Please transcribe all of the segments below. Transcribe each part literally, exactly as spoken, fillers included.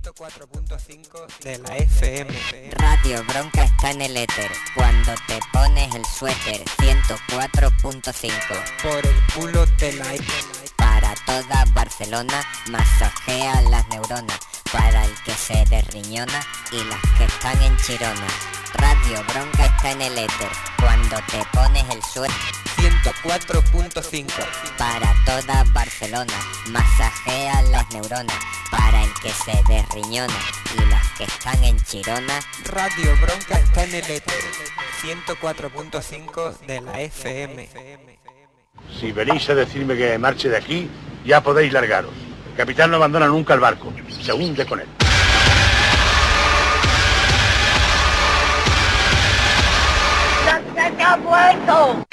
ciento cuatro punto cinco de la F M. Radio Bronca está en el éter. Cuando te pones el suéter. ciento cuatro punto cinco. Por el culo de la F M. Para toda Barcelona, masajea las neuronas. Para el que se desriñona y las que están en Chirona. Radio Bronca está en el éter. Cuando te pones el suéter. ciento cuatro punto cinco. Para toda Barcelona, masajea las neuronas. Para el que se desriñona y las que están en Chirona. Radio Bronca está en el éter. ciento cuatro punto cinco de la F M. Si venís a decirme que marche de aquí, ya podéis largaros. El capitán no abandona nunca el barco, se hunde con él. ¡Se ha muerto!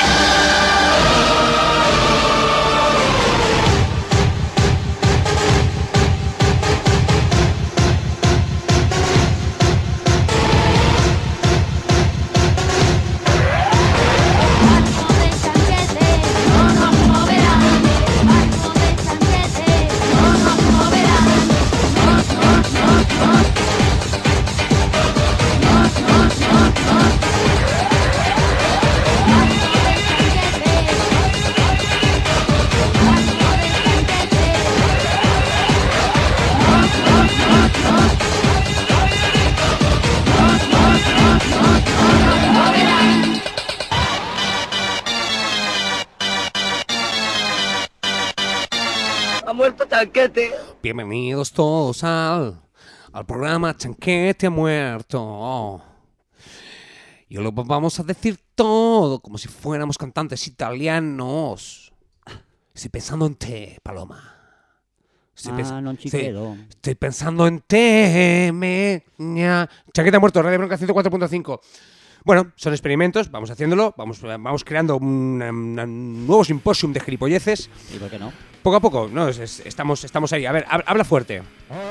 ¡Ha muerto Chanquete! Bienvenidos todos al, al programa Chanquete ha muerto. Oh. Y lo vamos a decir todo como si fuéramos cantantes italianos. Estoy pensando en te, Paloma. Estoy, pens- Ah, non ci estoy, credo. estoy pensando en te, me, ña. Chanquete ha muerto, Radio Bronca ciento cuatro punto cinco. Bueno, son experimentos, vamos haciéndolo, vamos, vamos creando un, un, un nuevo simposium de gilipolleces. ¿Y por qué no? Poco a poco, no, es- es- estamos, estamos ahí. A ver, hab- habla fuerte.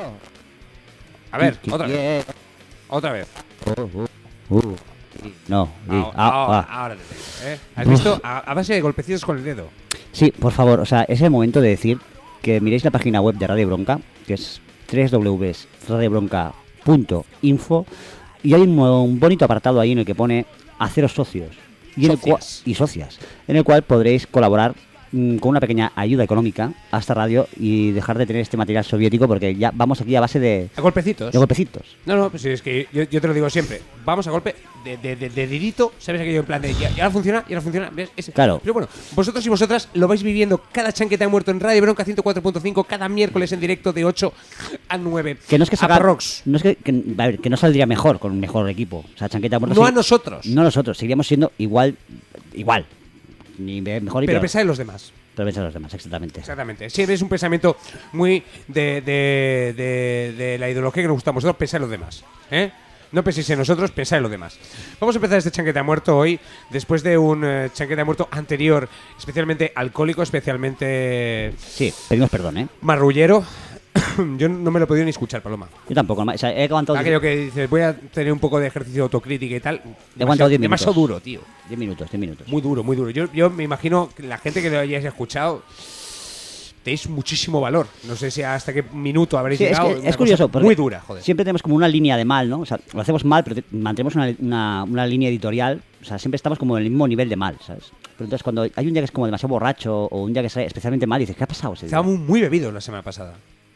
A ver, ¿Qué otra vez. quiere? Otra vez. Uh, uh, uh. No, sí. Ahora, Ah, ahora, ah. ahora te tengo, ¿eh? ¿Has visto? A, a base de golpecitos con el dedo. Sí, por favor, o sea, es el momento de decir que miréis la página web de Radio Bronca, que es doble u doble u doble u punto radio bronca punto info, y hay un, un bonito apartado ahí en el que pone haceros socios y, en el cua- Socias. y socias, en el cual podréis colaborar mm, con una pequeña ayuda económica a esta radio y dejar de tener este material soviético, porque ya vamos aquí a base de, A golpecitos. de golpecitos. No, no, pues sí, es que yo, yo te lo digo siempre. Vamos a golpe de, de, de, de dedito, ¿sabes aquello en plan de ya, ya ahora funciona, y ahora funciona? ¿Ves? Ese. Claro. Pero bueno, vosotros y vosotras lo vais viviendo cada Chanquete ha muerto en Radio Bronca ciento cuatro punto cinco cada miércoles en directo de ocho a nueve. Que no es que sacar, Aprox. no es que, que- a ver, que no saldría mejor con un mejor equipo. O sea, Chanquete ha muerto. No sí- a nosotros. No nosotros, seguiríamos siendo igual, igual. Ni be- mejor y Pero peor. pensad en los demás. Pero pensad en los demás, exactamente. Exactamente. Siempre es un pensamiento muy de, de, de, de la ideología que nos gusta a vosotros, pensar en los demás. ¿Eh? No penséis en nosotros, pensad en los demás. Vamos a empezar este Chanquete ha muerto hoy, después de un eh, Chanquete ha muerto anterior, especialmente alcohólico, especialmente Sí, pedimos perdón, ¿eh? marrullero. Yo no me lo he podido ni escuchar, Paloma. Yo tampoco, o sea, he aguantado Aquello que dices, voy a tener un poco de ejercicio de autocrítica y tal. He aguantado diez demasiado minutos. duro, tío. diez minutos, diez minutos. Muy duro, muy duro. Yo, yo me imagino que la gente que lo hayáis escuchado tenéis muchísimo valor. No sé si hasta qué minuto habréis Sí, es, llegado. que- una es cosa curioso, porque muy dura, joder. siempre tenemos como una línea de mal, ¿no? O sea, lo hacemos mal, pero te- mantenemos una, una, una línea editorial. O sea, siempre estamos como en el mismo nivel de mal, ¿sabes? Pero entonces cuando hay un día que es como demasiado borracho o un día que es especialmente mal, dices, ¿qué ha pasado ese día? Estábamos muy bebidos la semana pasada.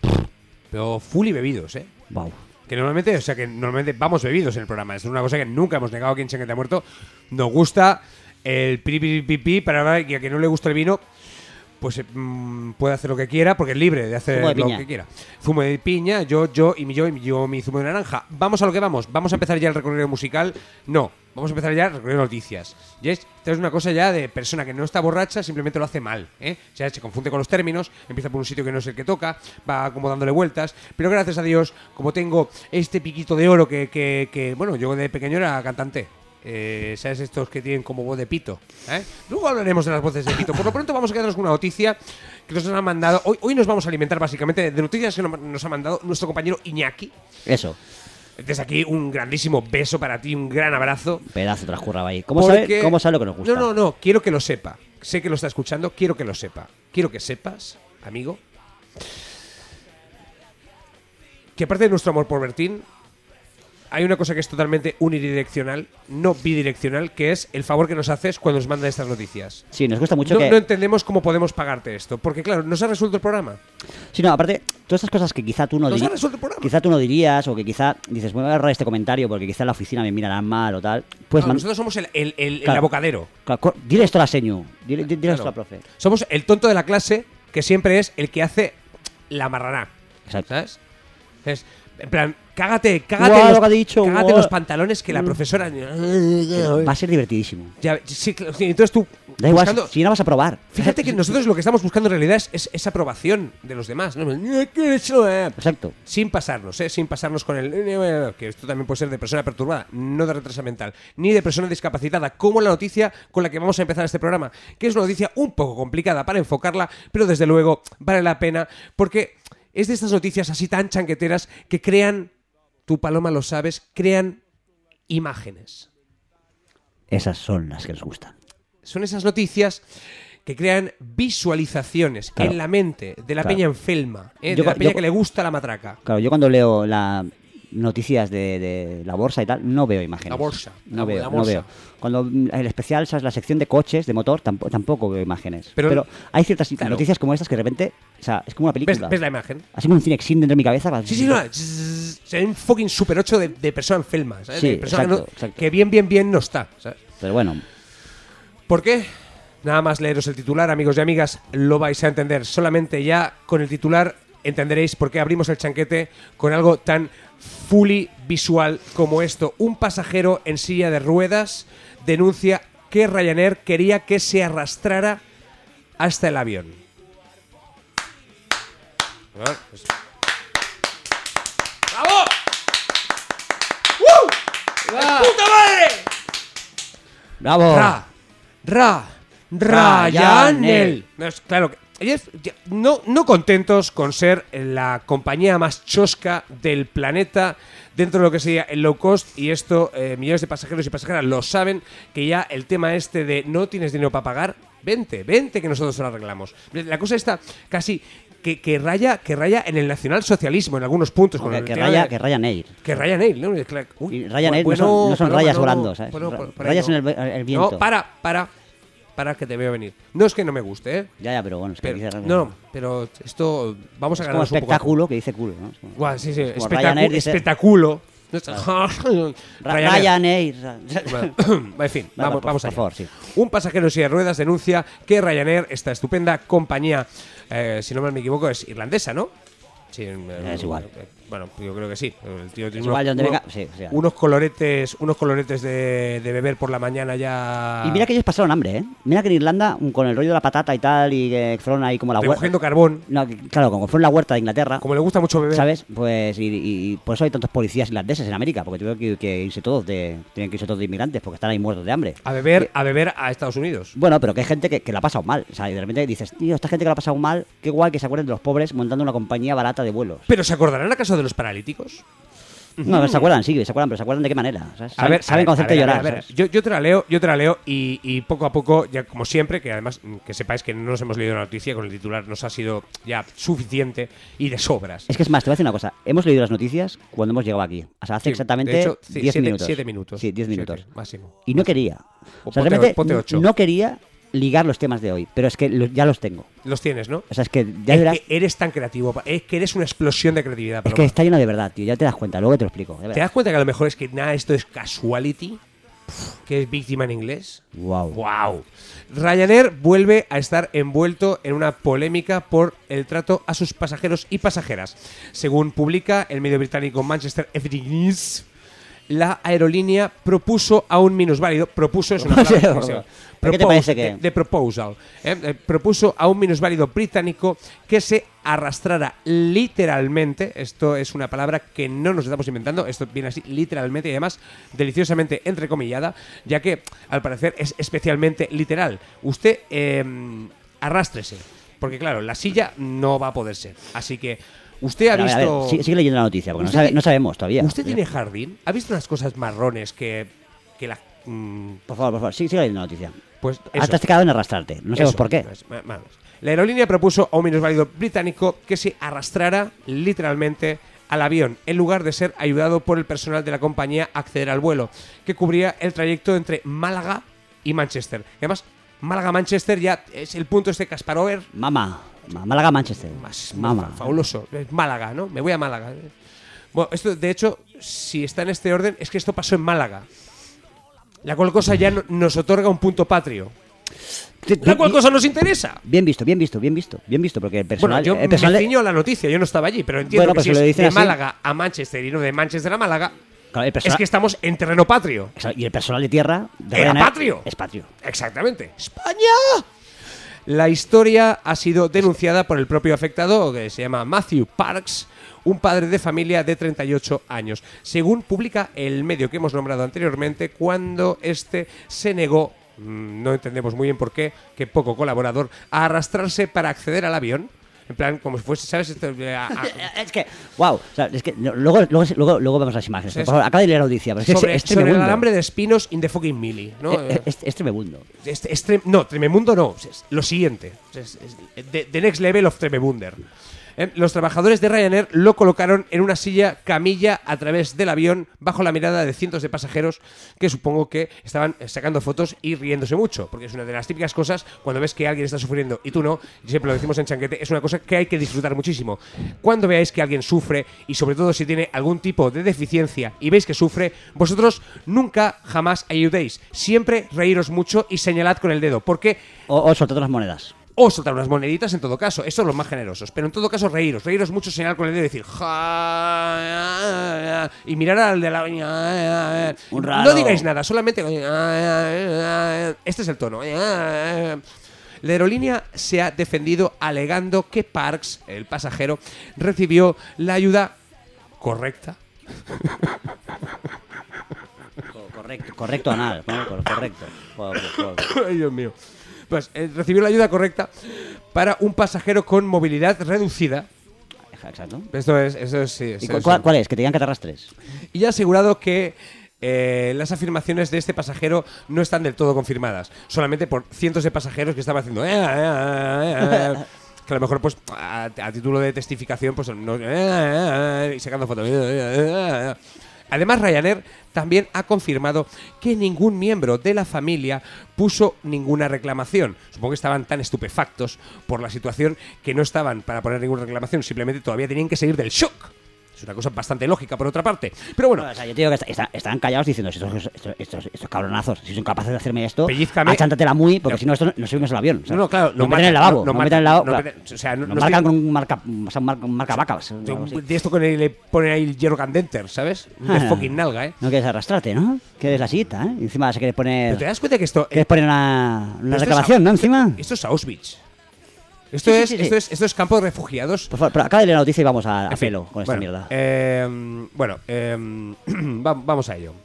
Pero full y bebidos, ¿eh? Wow. Que normalmente, o sea, que normalmente vamos bebidos en el programa. Es una cosa que nunca hemos negado aquí en Chanquete ha muerto. Nos gusta el pi pi pi pi para y a que no le gusta el vino, pues eh, mm, puede hacer lo que quiera porque es libre de hacer Zumo de lo piña. que quiera. Zumo de piña, yo, yo y mi yo y mi, yo mi zumo de naranja. Vamos a lo que vamos. Vamos a empezar ya el recorrido musical. No, vamos a empezar ya el recorrido de noticias. ¿Yes? Esto es una cosa ya de persona que no está borracha, simplemente lo hace mal, ¿eh? O sea, se confunde con los términos, empieza por un sitio que no es el que toca, va como dándole vueltas. Pero gracias a Dios, como tengo este piquito de oro que, que, que bueno, yo de pequeño era cantante. Eh, ¿Sabes? Estos que tienen como voz de pito, ¿eh? Luego hablaremos de las voces de pito. Por lo pronto vamos a quedarnos con una noticia que nos han mandado. Hoy, hoy nos vamos a alimentar básicamente de noticias que nos ha mandado nuestro compañero Iñaki. Eso, Desde aquí un grandísimo beso para ti, un gran abrazo. pedazo transcurraba ahí. ¿Cómo Porque- sabe, ¿Cómo sabe lo que nos gusta? No, no, no, quiero que lo sepa. Sé que lo está escuchando, quiero que lo sepa. Quiero que sepas, amigo, que aparte de nuestro amor por Bertín, hay una cosa que es totalmente unidireccional, no bidireccional, que es el favor que nos haces cuando nos mandan estas noticias. Sí, nos cuesta mucho No, que... no entendemos cómo podemos pagarte esto, porque claro, nos ha resuelto el programa. Sí, no, aparte, todas estas cosas que quizá tú no Nos ha dirías... resuelto el programa. Quizá tú no dirías, o que quizá dices, voy a agarrar este comentario porque quizá en la oficina me mirarán mal o tal. Pues No, man- nosotros somos el, el, el, el Claro. abocadero. Claro, co- dile esto a la señu, dile, dile Claro. esto al profe. Somos el tonto de la clase que siempre es el que hace la marraná. Exacto. ¿Sabes? Es, en plan, cágate, cágate, Guau, en los, lo que ha dicho, cágate en guau. los pantalones que la profesora... Va a ser divertidísimo. Ya, sí, claro, sí, entonces tú... Da igual, buscando- si, si no vas a probar. Fíjate que nosotros lo que estamos buscando en realidad es, es esa aprobación de los demás, ¿no? Exacto. Sin pasarnos, ¿eh? Sin pasarnos con el... Que esto también puede ser de persona perturbada, no de retraso mental, ni de persona discapacitada, como la noticia con la que vamos a empezar este programa, que es una noticia un poco complicada para enfocarla, pero desde luego vale la pena, porque es de estas noticias así tan chanqueteras que crean, tú Paloma lo sabes, crean imágenes. Esas son las que nos gustan. Son esas noticias que crean visualizaciones Claro. en la mente de la Claro. peña enferma, ¿eh? Yo de la cu- peña yo- que le gusta la matraca. Claro, yo cuando leo las noticias de, de la bolsa y tal, no veo imágenes. La bolsa. No La- veo, la no bolsa. veo. Cuando mm, el especial, ¿sabes? La sección de coches, de motor, tampoco, tampoco veo imágenes. Pero- Pero, hay ciertas claro. noticias como estas que de repente, o sea, es como una ¿Ves, película. ves la imagen? Así como un cinexin dentro de mi cabeza. Sí, sí, no. zzz, Se ve un fucking Super ocho de, de persona enferma, ¿sabes? Sí, de persona exacto, que, no- exacto. que bien, bien, bien no está, ¿sabes? Pero bueno, ¿Por qué? Nada más leeros el titular, amigos y amigas, lo vais a entender. Solamente ya con el titular entenderéis por qué abrimos el chanquete con algo tan fully visual como esto. Un pasajero en silla de ruedas denuncia que Ryanair quería que se arrastrara hasta el avión. Ah, pues- ¡Bravo! ¡Uh! ¡La puta madre! ¡bravo! Ra, ra, Ryanair. No, es- Claro, que- ellos ya- no, no contentos con ser la compañía más chosca del planeta dentro de lo que sería el low cost, y esto eh, millones de pasajeros y pasajeras lo saben, que ya el tema este de no tienes dinero para pagar, vente, vente que nosotros lo arreglamos. La cosa está casi que, que raya que raya en el nacionalsocialismo en algunos puntos. con Que, el que tema raya, de- que Ryanair. que Ryanair, ¿no? Es claro, uy, Y Ryanair bueno, no son, no son Paloma, rayas no, volando, ¿sabes? bueno, Ra- por- por ahí rayas no. en el, el viento. No, para, para, para que te veo venir. No es que no me guste, ¿eh? Ya, ya, pero bueno, es que Pero- dice- no, pero esto vamos a es ganar como un poco. espectáculo que dice culo, ¿no? Es como- Guau, sí, sí, como espectacu- Ryanair dice- espectáculo. Ra- Ryanair. Ryanair. Bueno, en fin, Vale, vamos, por- vamos por allá. favor, sí. Un pasajero en silla de ruedas denuncia que Ryanair, esta estupenda compañía, eh, si no me equivoco, es irlandesa, ¿no? Sí, eh, Es igual. eh, Bueno, yo creo que sí. El tío tiene Es igual de donde unos, venga, sí, o sea. unos coloretes, unos coloretes de, de beber por la mañana ya. Y mira que ellos pasaron hambre, ¿eh? Mira que en Irlanda, mm, con el rollo de la patata y tal, y que fueron ahí como la huerta. recogiendo carbón, No, que- claro, como fueron la huerta de Inglaterra, como le gusta mucho beber. ¿sabes? Pues, y, y- y por eso hay tantos policías irlandeses en América, porque tuvieron que, que irse todos de. Tienen que irse todos de inmigrantes, porque están ahí muertos de hambre. A beber, a beber a Estados Unidos. Bueno, pero que hay gente que, que la ha pasado mal. O sea, y de repente dices, tío, esta gente que la ha pasado mal, qué guay que se acuerden de los pobres montando una compañía barata de vuelos. Pero ¿se acordarán acaso de los paralíticos? No, se acuerdan, sí, se acuerdan, pero se acuerdan de qué manera. ¿sabes? A Saben, ver, saben a ver, concepto a ver, de llorar. a ver, a ver. ¿sabes? Yo, yo te la leo, yo te la leo y, y poco a poco, ya como siempre, que además mm, que sepáis que no nos hemos leído la noticia, con el titular nos ha sido ya suficiente y de sobras. Es que es más, te voy a decir una cosa. Hemos leído las noticias cuando hemos llegado aquí. O sea, hace Sí, exactamente de hecho, sí, diez siete- minutos. siete minutos. Sí, diez Siete, minutos. máximo. Y no quería. O O sea, ponte- realmente ponte ocho. no quería ligar los temas de hoy, pero es que lo- ya los tengo. Los tienes, ¿no? O sea, es que ya es verás. que eres tan creativo, pa- es que eres una explosión de creatividad. Es que Paloma. está lleno de verdad, tío. Ya te das cuenta, luego te lo explico. ¿Te das cuenta que a lo mejor es que nada, esto es casuality? Que es víctima en inglés. Wow. ¡Wow! Ryanair vuelve a estar envuelto en una polémica por el trato a sus pasajeros y pasajeras. Según publica el medio británico Manchester Evening News, la aerolínea propuso a un minusválido. Propuso es una palabra. Sí, sí, ¿qué te propose, parece que- de, de proposal. ¿eh? Eh, propuso a un minusválido británico que se arrastrara literalmente. Esto es una palabra que no nos estamos inventando. Esto viene así literalmente y además deliciosamente entrecomillada, ya que al parecer es especialmente literal. Usted eh, arrástrese, porque claro, la silla no va a poder ser. Así que usted ha A ver, a ver, visto. sigue, sigue leyendo la noticia, porque no, ¿Usted sabe- ti- no sabemos todavía. ¿Usted tiene jardín? ¿Ha visto unas cosas marrones que, que la... mm, Por favor, por favor, sigue, sigue leyendo la noticia. Pues eso. Hasta te quedado en arrastrarte. No sabemos Eso, por qué. pues, ma- vamos. La aerolínea propuso a un minusválido británico que se arrastrara literalmente al avión, en lugar de ser ayudado por el personal de la compañía a acceder al vuelo, que cubría el trayecto entre Málaga y Manchester. Y además, Málaga-Manchester ya es el punto este Kasparover Mama. Ma- Málaga, Manchester. más Mama. fa- fabuloso. Es Málaga, ¿no? Me voy a Málaga. Bueno, esto, de hecho, si está en este orden, es que esto pasó en Málaga. La cual cosa ya no- nos otorga un punto patrio. Te- La te- cual cosa nos interesa. Bien visto, bien visto, bien visto, bien visto, porque el personal... Bueno, yo el personal me de- ciño a la noticia, yo no estaba allí, pero entiendo Bueno, que pues si se lo es dicen de así. Málaga a Manchester y no de Manchester a Málaga, claro, el es personal- que estamos en terreno patrio. y el personal de tierra... de Era Ryanair patrio. Es patrio. Exactamente. ¡España! La historia ha sido denunciada por el propio afectado, que se llama Matthew Parks, un padre de familia de treinta y ocho años, según publica el medio que hemos nombrado anteriormente, cuando este se negó, mm, no entendemos muy bien por qué, que poco colaborador, a arrastrarse para acceder al avión. En plan, como si fuese, ¿sabes? Esto, eh, a- a- Es que, wow, o sea, es que no, luego, luego, luego, luego vemos las imágenes. Es- Por favor, acaba de leer la audiencia, pero es que sobre, es, es sobre el tremebundo. alambre de espinos in the fucking mili, ¿no? Eh, eh, Es, es tremebundo. Es- es trem- no, Trememundo no. Es lo siguiente. Es, es- the, the next level of Tremebunder. Eh, Los trabajadores de Ryanair lo colocaron en una silla camilla a través del avión bajo la mirada de cientos de pasajeros que supongo que estaban eh, sacando fotos y riéndose mucho, porque es una de las típicas cosas cuando ves que alguien está sufriendo y tú no, y siempre lo decimos en Chanquete, es una cosa que hay que disfrutar muchísimo. Cuando veáis que alguien sufre y sobre todo si tiene algún tipo de deficiencia y veis que sufre, vosotros nunca jamás ayudéis, siempre reíros mucho y señalad con el dedo, porque O, o soltad las monedas. o soltar unas moneditas en todo caso, eso es los más generosos. Pero en todo caso, reíros, reíros mucho, señalar con el dedo y decir "Ja", y mirar al de la. Un raro. No digáis nada, solamente. Este es el tono. La aerolínea se ha defendido alegando que Parks, el pasajero, recibió la ayuda correcta. Correcto, correcto anal. ¿no? Cor- Correcto. Joder, joder. Ay, Dios mío. Pues eh, recibió la ayuda correcta para un pasajero con movilidad reducida. Exacto. Esto es, eso es, sí, ¿Y eso cu- es- cuál, cuál es? Que te digan que te arrastres. Y ha asegurado que eh, las afirmaciones de este pasajero no están del todo confirmadas, solamente por cientos de pasajeros que estaban haciendo "Eh, eh, eh, eh", que a lo mejor pues a, a título de testificación pues no, "Eh, eh, eh", y sacando fotos. "Eh, eh, eh, eh". Además, Ryanair también ha confirmado que ningún miembro de la familia puso ninguna reclamación. Supongo que estaban tan estupefactos por la situación que no estaban para poner ninguna reclamación, simplemente todavía tenían que salir del shock. Es una cosa bastante lógica, por otra parte. Pero bueno, O sea, yo te digo que está- está- están callados diciendo estos, estos, estos, estos cabronazos, si son capaces de hacerme esto, Pellízcame. achántatela muy, porque No. si no, esto no, no subimos al avión. o sea, No, no, claro, Nos no meten en el marcan, lavabo, no- no nos meten en el lavabo. marcan, claro. no meten- o sea, no- nos no marcan estoy- con un marca, o sea, un marca, un marca vacas. de, algo así. de esto con el, le ponen ahí el hierro candenter, ¿sabes? De Ah, fucking nalga, ¿eh? No quieres arrastrarte, ¿no? Quieres la sillita, ¿eh? Y encima se quiere poner... Pero te das cuenta que esto... ¿Quieres poner una, esto una es reclamación, Au- no? Encima. Esto es Auschwitz. Esto, Sí, sí, es, sí, sí. esto, es, esto es campo de refugiados. Por favor, pero acaba de leer la noticia y vamos a, a En fin, pelo con esta bueno, mierda. eh, bueno, eh, va- vamos a ello.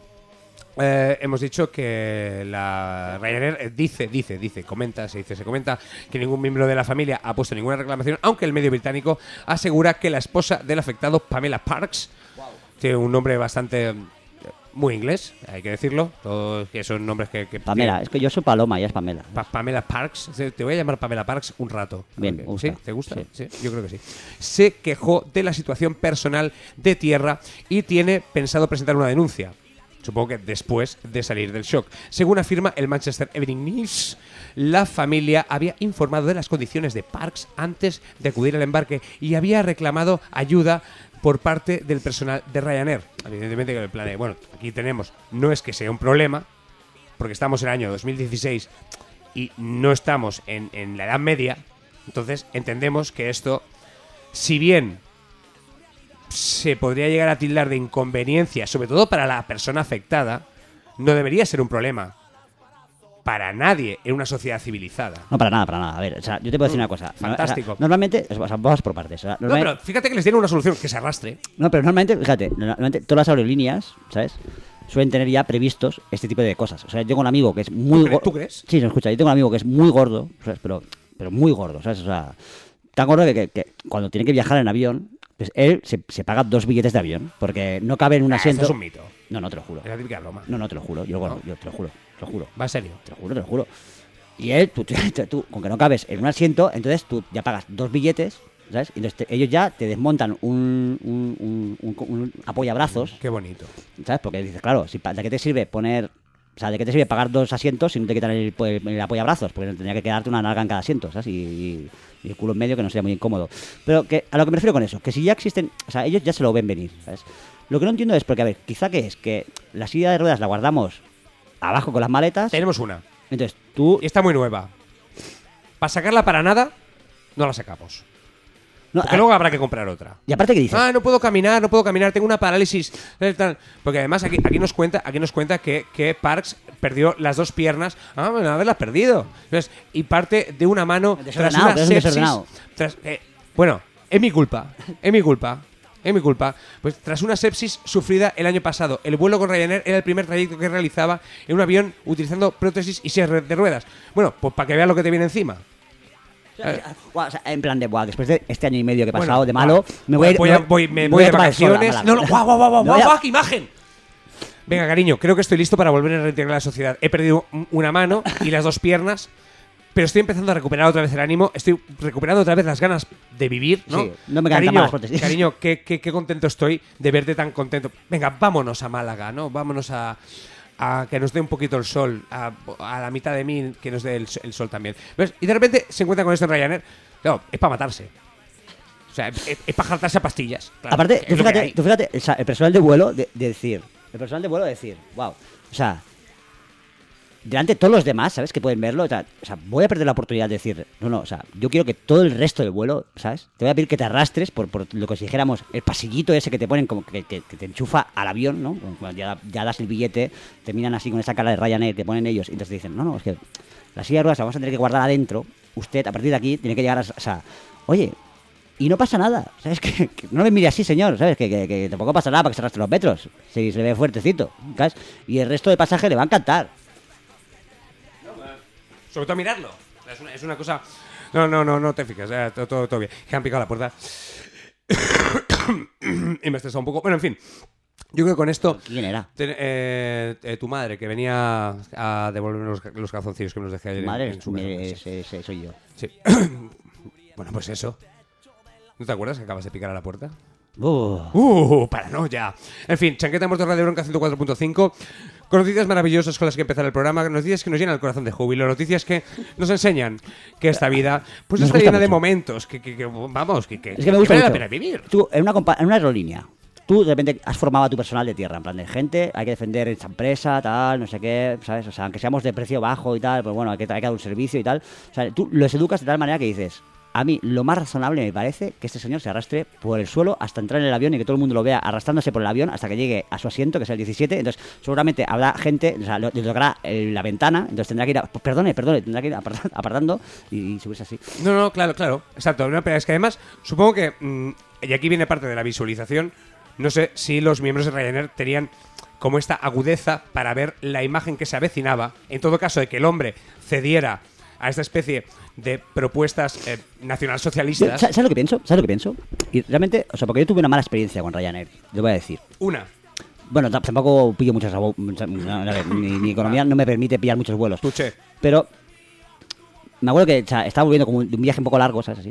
Eh, hemos dicho que la Ryanair eh, dice, dice, dice, comenta, se dice, se comenta que ningún miembro de la familia ha puesto ninguna reclamación, aunque el medio británico asegura que la esposa del afectado, Pamela Parks, tiene un nombre bastante eh, muy inglés, hay que decirlo, todos que son nombres que, que Pamela, es que yo soy Paloma, ya es Pamela. Pa- Pamela Parks, te te voy a llamar Pamela Parks un rato. Bien, Porque- me gusta. ¿Sí? ¿Te gusta? Sí. Sí, yo creo que sí. Se quejó de la situación personal de tierra y tiene pensado presentar una denuncia. Supongo que después de salir del shock. Según afirma el Manchester Evening News, la familia había informado de las condiciones de Parks antes de acudir al embarque y había reclamado ayuda por parte del personal de Ryanair. Evidentemente que el plan de, bueno, aquí tenemos, no es que sea un problema, porque estamos en el año dos mil dieciséis y no estamos en, en la Edad Media, entonces entendemos que esto, si bien se podría llegar a tildar de inconveniencia, sobre todo para la persona afectada, no debería ser un problema para nadie en una sociedad civilizada. No, para nada, para nada. A ver, o sea, yo te puedo decir una cosa. Fantástico. O sea, normalmente, o sea, vamos por partes. O sea, No, normalmente- pero fíjate que les dieron una solución, que se arrastre. No, pero normalmente, fíjate, normalmente todas las aerolíneas, ¿sabes? Suelen tener ya previstos este tipo de cosas. O sea, yo tengo un amigo que es muy ¿Tú cre- gordo. tú crees? Sí, no, escucha, yo tengo un amigo que es muy gordo, ¿sabes? Pero, pero muy gordo, ¿sabes? O sea, tan gordo que, que- que cuando tiene que viajar en avión, pues él se, se paga dos billetes de avión, porque no cabe en un Ah, asiento. esto es un mito. No, no, te lo juro. Es la típica broma. No, no, te lo juro. Yo, ¿No? yo te lo juro, te lo juro. Va en serio. Te lo juro, te lo juro. Y él, tú, tú, tú, con que no cabes en un asiento, entonces tú ya pagas dos billetes, ¿sabes? Y entonces te, ellos ya te desmontan un, un, un, un, un apoyabrazos, Qué bonito. ¿sabes? Porque dices, claro, si, pa- ¿de qué te sirve poner... O sea, ¿de qué te sirve pagar dos asientos si no te quitan el, el, el apoyabrazos? Porque tendría que quedarte una nalga en cada asiento, ¿sabes? Y, y, y el culo en medio, que no sería muy incómodo. Pero que a lo que me refiero con eso, que si ya existen... O sea, ellos ya se lo ven venir, ¿sabes? Lo que no entiendo es porque, a ver, quizá que es que la silla de ruedas la guardamos abajo con las maletas. Tenemos una. Entonces tú... Y está muy nueva. Para sacarla para nada, no la sacamos. No, Porque a- luego habrá que comprar otra. Y aparte que dices... Ah, no puedo caminar, no puedo caminar, tengo una parálisis. eh, tal. Porque además aquí, aquí nos cuenta, aquí nos cuenta que, que Parks perdió las dos piernas. Ah, bueno, haberlas perdido. Entonces, y parte de una mano tras Desordenado, una que es un sepsis. desordenado. Tras, eh, bueno, es mi culpa. Es mi culpa. Es mi culpa. Pues tras una sepsis sufrida el año pasado, el vuelo con Ryanair era el primer trayecto que realizaba en un avión utilizando prótesis y sillas de ruedas. Bueno, pues para que veas lo que te viene encima. Buah, o sea, en plan de, buah, después de este año y medio que he Bueno, pasado de malo, buah, me voy a ir... voy, a- me voy- me me voy de tomar el sol a vacaciones. Málaga. No, no, guau, guau, guau, guau, Me voy a- guau, qué imagen. Venga, cariño, creo que estoy listo para volver a reintegrar la sociedad. He perdido un- una mano y las dos piernas, pero estoy empezando a recuperar otra vez el ánimo. Estoy recuperando otra vez las ganas de vivir, ¿no? Sí, no me quedan tan cariño, malas prótesis. cariño, qué, qué, qué contento estoy de verte tan contento. Venga, vámonos a Málaga, ¿no? Vámonos a, a que nos dé un poquito el sol, a, a la mitad de mí que nos dé el, el sol también. ¿Ves? Y de repente se encuentra con esto en Ryanair. Claro, es para matarse. O sea, es, es para jartarse a pastillas. Claro, Aparte, es tú lo que fíjate, hay. tú fíjate, o sea, el personal de vuelo de, de decir, el personal de vuelo de decir, wow, o sea, delante de todos los demás, ¿sabes? Que pueden verlo, o sea, o sea, voy a perder la oportunidad de decir, no, no, o sea, yo quiero que todo el resto del vuelo, ¿sabes? Te voy a pedir que te arrastres por, por lo que si dijéramos, el pasillito ese que te ponen como que, que- que te enchufa al avión, ¿no? Cuando ya, ya das el billete, te miran así con esa cara de Ryanair, te ponen ellos, y entonces te dicen, no, no, es que la silla de ruedas la vamos a tener que guardar adentro, usted a partir de aquí tiene que llegar a, o sea, oye, y no pasa nada, ¿sabes? Que, que no me mire así, señor, ¿sabes? Que, que, que tampoco pasa nada para que se arrastre los metros, si se le ve fuertecito, ¿sabes? Y el resto de pasaje le va a encantar. Sobre todo mirarlo. Es una, es una cosa... No, no, no, no te fijes. eh, todo, todo, todo bien. Que han picado la puerta. Y me he estresado un poco. Bueno, en fin. Yo creo que con esto... ¿Quién era? te- eh, eh, tu madre, que venía a devolverme los, los calzoncillos que me los dejé ayer en- Madre, en, su casa. me- Sí. ese- ese soy yo. Sí. Bueno, pues eso. ¿No te acuerdas que acabas de picar a la puerta? Uh, ¡Uh! ¡Paranoia! En fin, Chanqueta hemos de Radio Bronca ciento cuatro punto cinco. Con noticias maravillosas con las que empezar el programa. Noticias que nos llenan el corazón de júbilo. Noticias que nos enseñan que esta vida pues Nos está gusta llena de mucho. momentos. Que, que- que, vamos, que, que, es que me gusta vale la mucho. pena vivir. Tú, en una, compa- en una aerolínea, tú de repente has formado a tu personal de tierra, en plan de gente, hay que defender esta empresa, tal, no sé qué, ¿sabes? O sea, aunque seamos de precio bajo y tal, pues bueno, hay que, hay que dar un servicio y tal. O sea, tú los educas de tal manera que dices, a mí lo más razonable me parece que este señor se arrastre por el suelo hasta entrar en el avión y que todo el mundo lo vea arrastrándose por el avión hasta que llegue a su asiento, que es el diecisiete. Entonces, seguramente habrá gente, o sea, lo- le tocará eh, la ventana, entonces tendrá que ir, a, pues, perdone, perdone, tendrá que ir apart- apartando y, y subirse así. No, no, claro, claro. Exacto. No, pero es que además, supongo que... mm, y aquí viene parte de la visualización. No sé si los miembros de Ryanair tenían como esta agudeza para ver la imagen que se avecinaba. En todo caso, de que el hombre cediera a esta especie de propuestas eh, Yo, nacionalsocialistas. ¿Sabes lo que pienso? ¿Sabes lo que pienso? Y realmente, o sea, porque yo tuve una mala experiencia con Ryanair, te voy a decir. Una. Bueno, t- tampoco pillo muchos abo- mucha- no, a ver, mi, mi economía no me permite pillar muchos vuelos. Tuche. Pero me acuerdo que o sea, estaba volviendo como de un viaje un poco largo, ¿sabes? Así.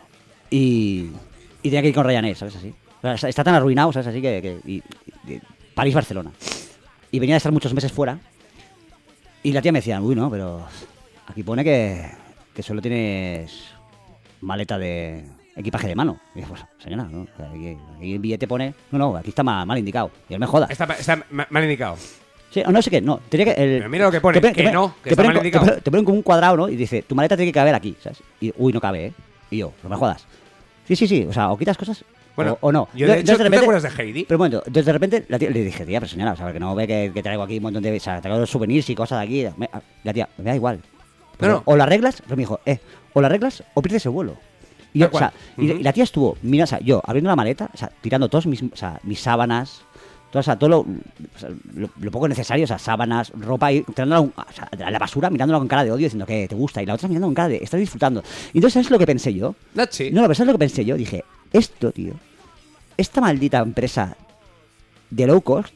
Y, y tenía que ir con Ryanair, ¿sabes? Así. O sea, está- está tan arruinado, ¿sabes? Así que... que y- y- París-Barcelona. Y venía de estar muchos meses fuera. Y la tía me decía, uy, no, pero aquí pone que, que solo tienes maleta de equipaje de mano. Y dije, pues, señora, ¿no? O sea, aquí, aquí el billete pone... No, no, aquí está mal, mal indicado. Y él me joda. Está, está ma- mal indicado. Sí, o no sé qué, no. Tenía que... el- Pero mira lo que pone, te ponen- que te no, ponen- que te está ponen mal co- te indicado. ponen- Te ponen como un cuadrado, ¿no? Y dice, tu maleta tiene que caber aquí, ¿sabes? Y, uy, no cabe, ¿eh? Y yo, no me jodas. Sí, sí, sí, o sea, o quitas cosas Bueno, o, o no. yo de hecho, entonces, ¿tú te acuerdas de Heidi? Pero un momento, entonces de repente la tía, le dije, tía, pero señora, o sea, que no ve que, que traigo aquí un montón de... O sea, traigo souvenirs y cosas de aquí. Me- la tía, me da igual. Pero No, no. O las reglas, pero me dijo, eh, o las reglas o pierdes el vuelo. Y, yo, Tal o sea, cual. y, Ujú. y la tía estuvo, mira, o sea, yo abriendo la maleta, o sea, tirando todos mis, o sea, mis sábanas, todo, o sea, todo lo, o sea, lo, lo poco necesario, o sea, sábanas, ropa, y tirándola o sea, a la basura, mirándola con cara de odio, diciendo que te gusta, y la otra mirando con cara de, estás disfrutando. Y entonces, ¿sabes lo que pensé yo? Nachi. No, no, pero ¿sabes lo que pensé yo? Dije, esto, tío, esta maldita empresa de low cost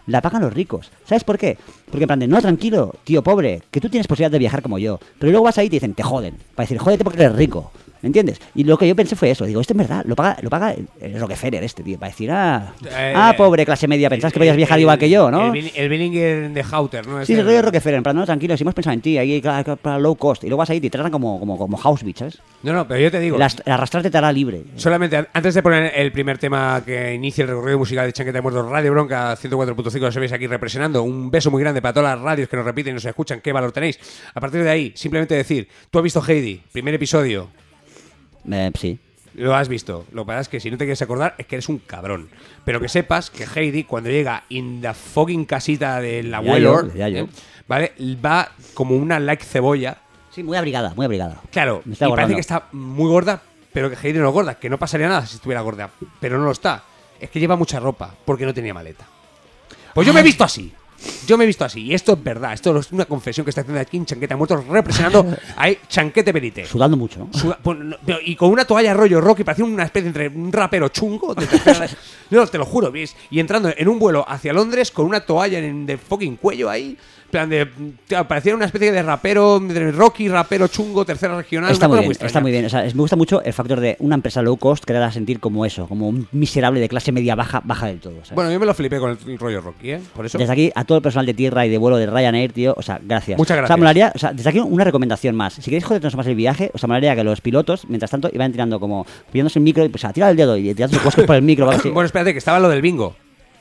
la pagan los ricos. ¿Sabes por qué? Porque en plan de, no, tranquilo, tío pobre, que tú tienes posibilidad de viajar como yo. Pero luego vas ahí y te dicen, te joden. Para decir, jódete porque eres rico. ¿Entiendes? Y lo que yo pensé fue eso. Digo, esto es verdad, lo paga, lo paga el, el Rockefeller este, tío. Para decir, ah, Eh, ah, pobre clase media, pensás que podías viajar el- igual que yo, ¿no? El, Bill- el Billinger de Hauter, ¿no? Sí, Este- el rollo Rockefeller, en plan, no, tranquilo, si hemos pensado en ti, ahí ca- ca- para low cost. Y luego vas ahí y te tratan como, como, como house bitch, ¿sabes? No, no, pero yo te digo... El, ast- el arrastrarte te hará libre. Solamente an- antes de poner el primer tema que inicia el recorrido musical de Chanqueta de Muertos, Radio Bronca ciento cuatro punto cinco, os veis aquí represionando. Un beso muy grande para todas las radios que nos repiten y nos escuchan. ¿Qué valor tenéis? A partir de ahí, simplemente decir, tú has visto Heidi, primer episodio, Eh, sí. lo has visto. Lo que pasa es que si no te quieres acordar es que eres un cabrón. Pero que sepas que Heidi, cuando llega in the fucking casita del abuelo, yo, ya yo. ¿eh? ¿vale? Va como una like cebolla. Sí, muy abrigada, muy abrigada. Claro, Me y está parece acordando. que está muy gorda, pero que Heidi no es gorda, que no pasaría nada si estuviera gorda, pero no lo está. Es que lleva mucha ropa porque no tenía maleta. Pues yo me he visto así. Yo me he visto así, y esto es verdad, esto es una confesión que está haciendo aquí en Chanqueta Muertos, representando a Chanquete Benítez. Sudando mucho, ¿no? Suda- pues, no, pero- y con una toalla rollo Rocky, parecía una especie entre un rapero chungo de tercera edad. No, te lo juro, ¿ves? Y entrando en un vuelo hacia Londres con una toalla en de fucking cuello ahí. En plan de. Tío, parecía una especie de rapero, de Rocky, rapero chungo, tercera regional. Está una muy cosa bien, extraña. está muy bien. O sea, es- me gusta mucho el factor de una empresa low cost que te da a sentir como eso, como un miserable de clase media baja, baja del todo. ¿sabes? Bueno, yo me lo flipé con el rollo Rocky, ¿eh? Por eso. Desde aquí, a todo el personal de tierra y de vuelo de Ryanair, tío, o sea, gracias. Muchas O sea, gracias. molaría, o sea, desde aquí una recomendación más. Si queréis jodernos más el viaje, o sea, molaría que los pilotos, mientras tanto, iban tirando como, pillándose el micro y pues a tirar el dedo y tirando cosas por el micro. o algo así. Bueno, espérate, que estaba lo del bingo.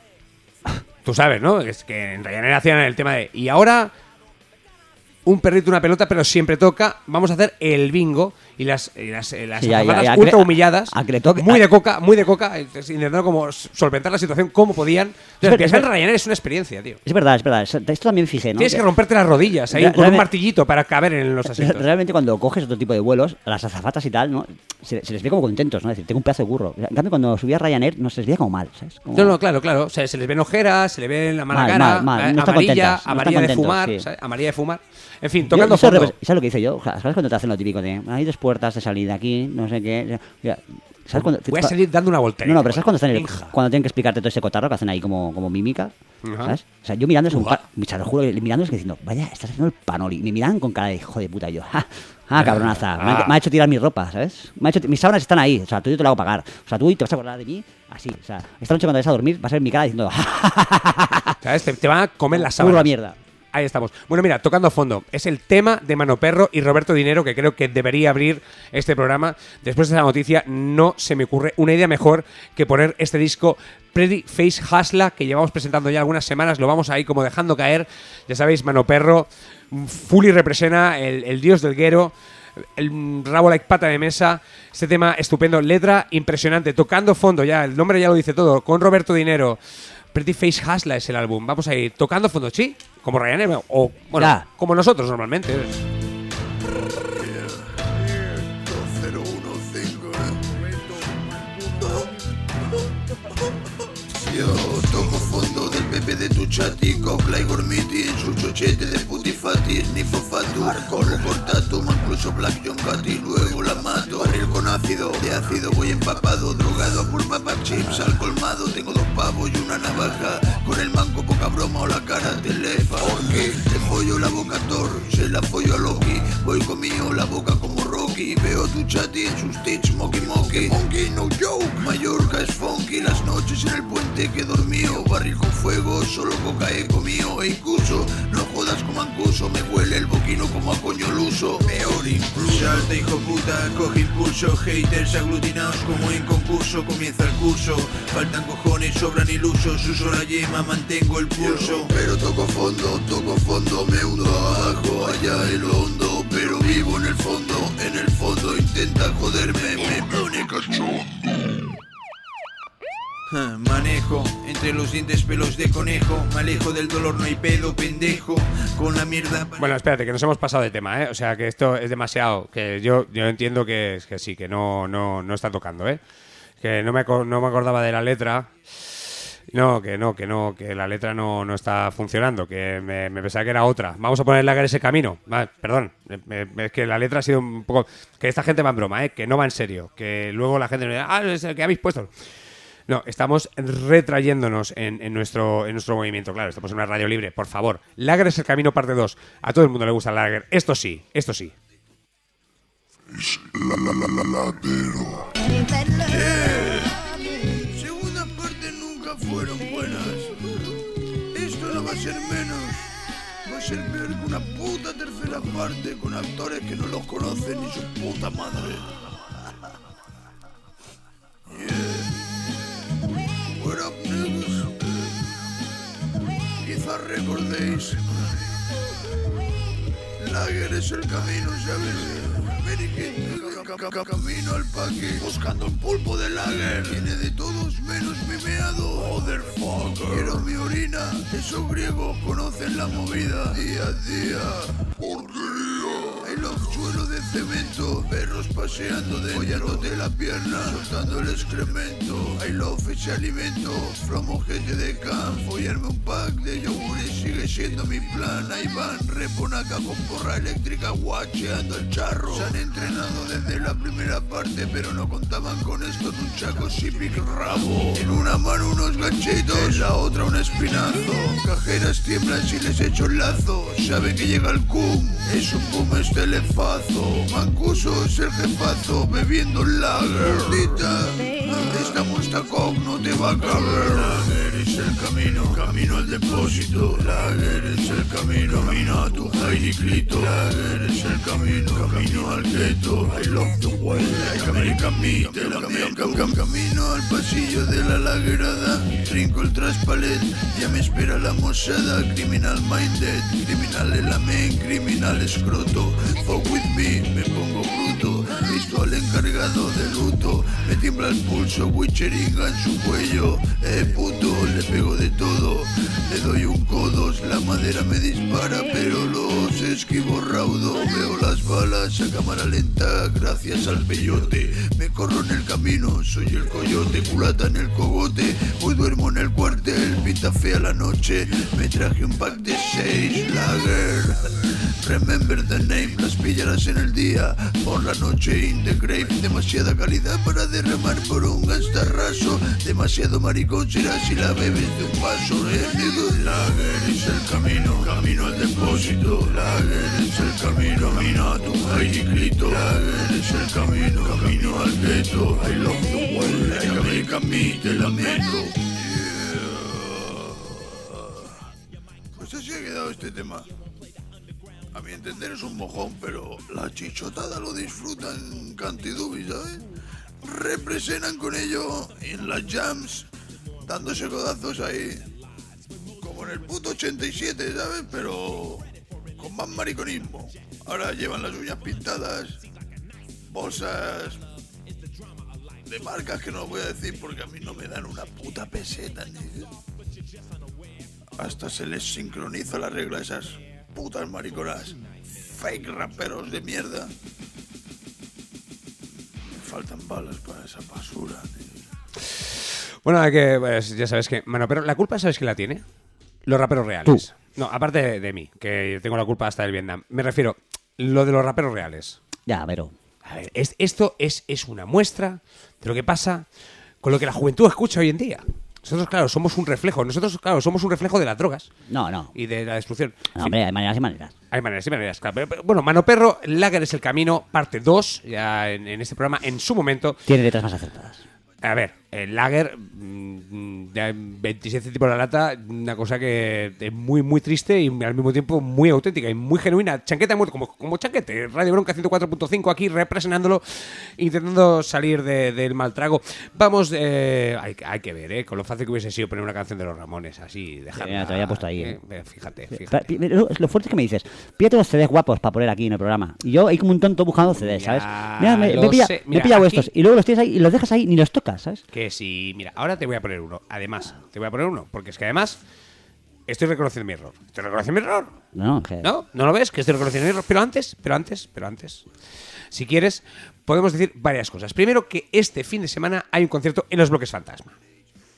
Tú sabes, ¿no? Es que en Ryanair hacían el tema de. Y ahora. Un perrito, una pelota, pero siempre toca. Vamos a hacer el bingo. Y las, y las, eh, las Sí, ya, ya, azafatas ya, a que ultra le- humilladas. a que le toque- muy a- de coca, muy de coca. entonces, Intentando como solventar la situación como podían. Entonces, ver- piensa es en ver- Ryanair, es una experiencia, tío. Es verdad, es verdad. Esto también fijé, ¿no? Tienes que Que- romperte las rodillas ahí Re- con un realmente- martillito para caber en los asientos. Realmente cuando coges otro tipo de vuelos, a las azafatas y tal, ¿no? Se, se les ve como contentos, ¿no? Es decir, tengo un pedazo de curro. En cambio, cuando subía a Ryanair, no se les veía como mal, ¿sabes? Como- No, no, claro, claro. O sea, se les ven ojeras, se le ve la mala Mal, cara, mal, mal. eh, No están amarilla, contentas, no están amarilla de contentos, fumar, sí. ¿sabes? Amarilla de fumar. En fin, Yo- tocando yo sé lo fondo. que- ¿Sabes lo que hice yo? O sea, ¿sabes cuando te hacen lo típico de hay dos puertas de salida aquí, no sé qué? Ya, ¿sabes cuando, Voy a salir dando una voltereta. No, no, pero ¿sabes cuando están en el- Ninja. cuando tienen que explicarte todo ese cotarro que hacen ahí como, como mímica? Ajá. ¿Sabes? O sea, yo mirando eso, un Uja. pa- te lo juro, mirándoles que diciendo, vaya, estás haciendo el panoli. Y me miran con cara de hijo de puta. Y yo, ja, ah, cabronaza. Me, ha, Ah. me ha hecho tirar mi ropa, ¿sabes? Me ha hecho, mis sábanas están ahí. O sea, tú yo te lo hago pagar. O sea, tú te vas a acordar de mí así. O sea, esta noche cuando vayas a dormir va a ser mi cara diciendo, ja, ja, ja, ja, ja, ¿Sabes? Te, te van a comer las pura sábanas. mierda. Ahí estamos. Bueno, mira, tocando fondo. Es el tema de Mano Perro y Roberto Dinero que creo que debería abrir este programa. Después de esa noticia, no se me ocurre una idea mejor que poner este disco Pretty Face Hustler que llevamos presentando ya algunas semanas. Lo vamos ahí como dejando caer. Ya sabéis, Mano Perro fully representa el, el dios del guero. El rabo like pata de mesa. Este tema estupendo. Letra impresionante. Tocando fondo ya. El nombre ya lo dice todo. Con Roberto Dinero. Pretty Face Hustler es el álbum. Vamos a ir tocando fondo, ¿sí? Como Ryanair o, bueno, Ya. como nosotros normalmente. Yo toco fondo del Pepe de tu chati, copla y gormiti en su chochete de putifati, snifo fatur, corro cortato, ma incluso Black John Cati, luego la mato, barril con ácido, de ácido voy empapado, drogado a por papas chips al colmado, tengo dos pavos y una navaja, con el manco poca broma o la cara te lefa, porque te follo la boca a Thor, se la follo a Loki, voy conmigo la boca como Rocky, veo tu chati en sus tits, moki moki, monkey no joke, Mallorca es funky, las noches en el puente que dormío, barril con fuego, solo coca he comido, e incluso, no jodas como ancuso, me huele el boquino como a coño luso, peor incluso. Salta hijo puta, coge impulso, haters aglutinados como en concurso, comienza el curso, faltan cojones, sobran ilusos, uso la yema, mantengo el pulso. Pero toco fondo, toco fondo, me hundo abajo, allá en lo hondo, pero vivo en el fondo, en el fondo intenta joderme, me pone cachondo. Manejo entre los dientes pelos de conejo, me alejo del dolor, no hay pedo, pendejo, con la mierda. Bueno, espérate, que nos hemos pasado de tema, ¿eh? O sea, que esto es demasiado. Que yo, yo entiendo que, que sí, que no, no, no está tocando, ¿eh? Que no me, aco- no me acordaba de la letra. No, que no, que no, que la letra no, no está funcionando, que me, me pensaba que era otra. Vamos a ponerle a ese camino. Va, perdón, me- me- es que la letra ha sido un poco... Que esta gente va en broma, ¿eh? Que no va en serio. Que luego la gente me dice, ah, es el que habéis puesto. No, estamos retrayéndonos en, en, nuestro, en nuestro movimiento. Claro, estamos en una radio libre, por favor. Lager es el camino, parte dos. A todo el mundo le gusta el lager. Esto sí, esto sí. La la la la latero. Yeah. Segunda parte nunca fueron buenas. Esto no va a ser menos. Va a ser peor que una puta tercera parte con actores que no los conocen ni su puta madre. Yeah. What up, niggas? Quizás recordéis. Lager es el camino, ¿sabes? Camino al parque buscando un pulpo de lager. Tiene de todos menos mi meado. Motherfucker. Quiero mi orina. Esos griegos conocen la movida. Día a día. Porquería. I love suelo de cemento. Perros paseando de la pierna, soltando el excremento. I love ese alimento. From ojete de can. Follarme un pack de yogures sigue siendo mi plan. Ahí van reponaca con porra eléctrica guacheando el charro. Se han entrenado desde la primera parte, pero no contaban con esto. Nunchacos y pic rabo. En una mano unos ganchitos, en la otra un espinazo. Cajeras tiemblan si les echo el lazo. Saben que llega el cum, es un boom este lefazo. Mancuso es el jefazo, bebiendo lager. Gordita, esta muestra cock no te va a caber. Lager es el camino, camino al depósito. Lager es el camino, camino a tu Heidi Clito. Lager es el camino, camino al gueto. I love the way, like American meat, te la meto. Cam camino al pasillo de la lagerada. Trinco el traspalet, ya me espera la mosada. Criminal minded, criminal elamen, criminal escroto. Fuck with me, me pongo bruto. Visto al encargado de luto. Me tiembla el pulso, witcheringa en su cuello. Eh puto, le pego de todo. Le doy un codos, la madera me dispara, pero los esquivo raudo. Veo las balas a cámara lenta, gracias al peyote. Me corro en el camino, soy el coyote. Culata en el cogote, hoy duermo en el cuartel. Pinta fea la noche, me traje un pack de seis lager. Remember the name, las pillarás en el día. Por la noche in the grave. Demasiada calidad para derramar por un gastarraso. Demasiado maricón será si la bebes de un vaso. Eh, nigga. Lager es el camino, camino al depósito. Lager es el camino, camino a tu Heidi Clito. Lager es el camino, camino al gueto. I love the world, like American meat, te la meto. Yeah. Pues así ha quedado este tema. A mi entender es un mojón, pero la chichotada lo disfrutan cantidubi, ¿sabes? Representan con ello en las jams, dándose codazos ahí, como en el puto ochenta y siete, ¿sabes? Pero con más mariconismo. Ahora llevan las uñas pintadas, bolsas de marcas que no voy a decir porque a mí no me dan una puta peseta, ni... Hasta se les sincroniza la regla a esas putas mariconas, fake raperos de mierda. Me faltan balas para esa basura, tío. Bueno, hay que, pues, ya sabes que... Bueno, pero la culpa, ¿sabes quién la tiene? Los raperos reales. Tú. No, aparte de, de mí, que tengo la culpa hasta del Vietnam. Me refiero, lo de los raperos reales. Ya, pero... A ver, es, esto es, es una muestra de lo que pasa con lo que la juventud escucha hoy en día. Nosotros, claro, somos un reflejo. Nosotros, claro, somos un reflejo de las drogas. No, no. Y de la destrucción. No, hombre, hay maneras y maneras. Hay maneras y maneras, claro. Pero, pero, bueno, Mano Perro, Lager es el camino, parte dos, ya en, en este programa, en su momento. Tiene letras más acertadas. A ver, el Lager, mmm, de veintisiete céntimos la lata, una cosa que es muy, muy triste y al mismo tiempo muy auténtica y muy genuina. Chanquete ha muerto como, como Chanquete. Radio Bronca ciento cuatro punto cinco aquí representándolo, intentando salir de, del mal trago. Vamos, eh, hay, hay que ver, ¿eh? Con lo fácil que hubiese sido poner una canción de los Ramones, así, dejarla. Sí, te había puesto ahí, ¿eh? eh fíjate, fíjate. Lo, lo fuerte es que me dices, pídate unos C Ds guapos para poner aquí en el programa. Y yo ahí como un tonto buscando C Ds, ¿sabes? Ya, Mira, me, lo me, pilla, sé. me Mira, he pillado aquí- estos y luego los tienes ahí y los dejas ahí ni los tocas, ¿sabes? Que sí, mira, ahora te voy a poner uno. Además, te voy a poner uno, porque es que además estoy reconociendo mi error. ¿Estoy reconociendo mi error? No, que... ¿No? ¿No lo ves? Que estoy reconociendo mi error. Pero antes, pero antes, pero antes. Si quieres, podemos decir varias cosas. Primero, que este fin de semana hay un concierto en los Bloques Fantasma.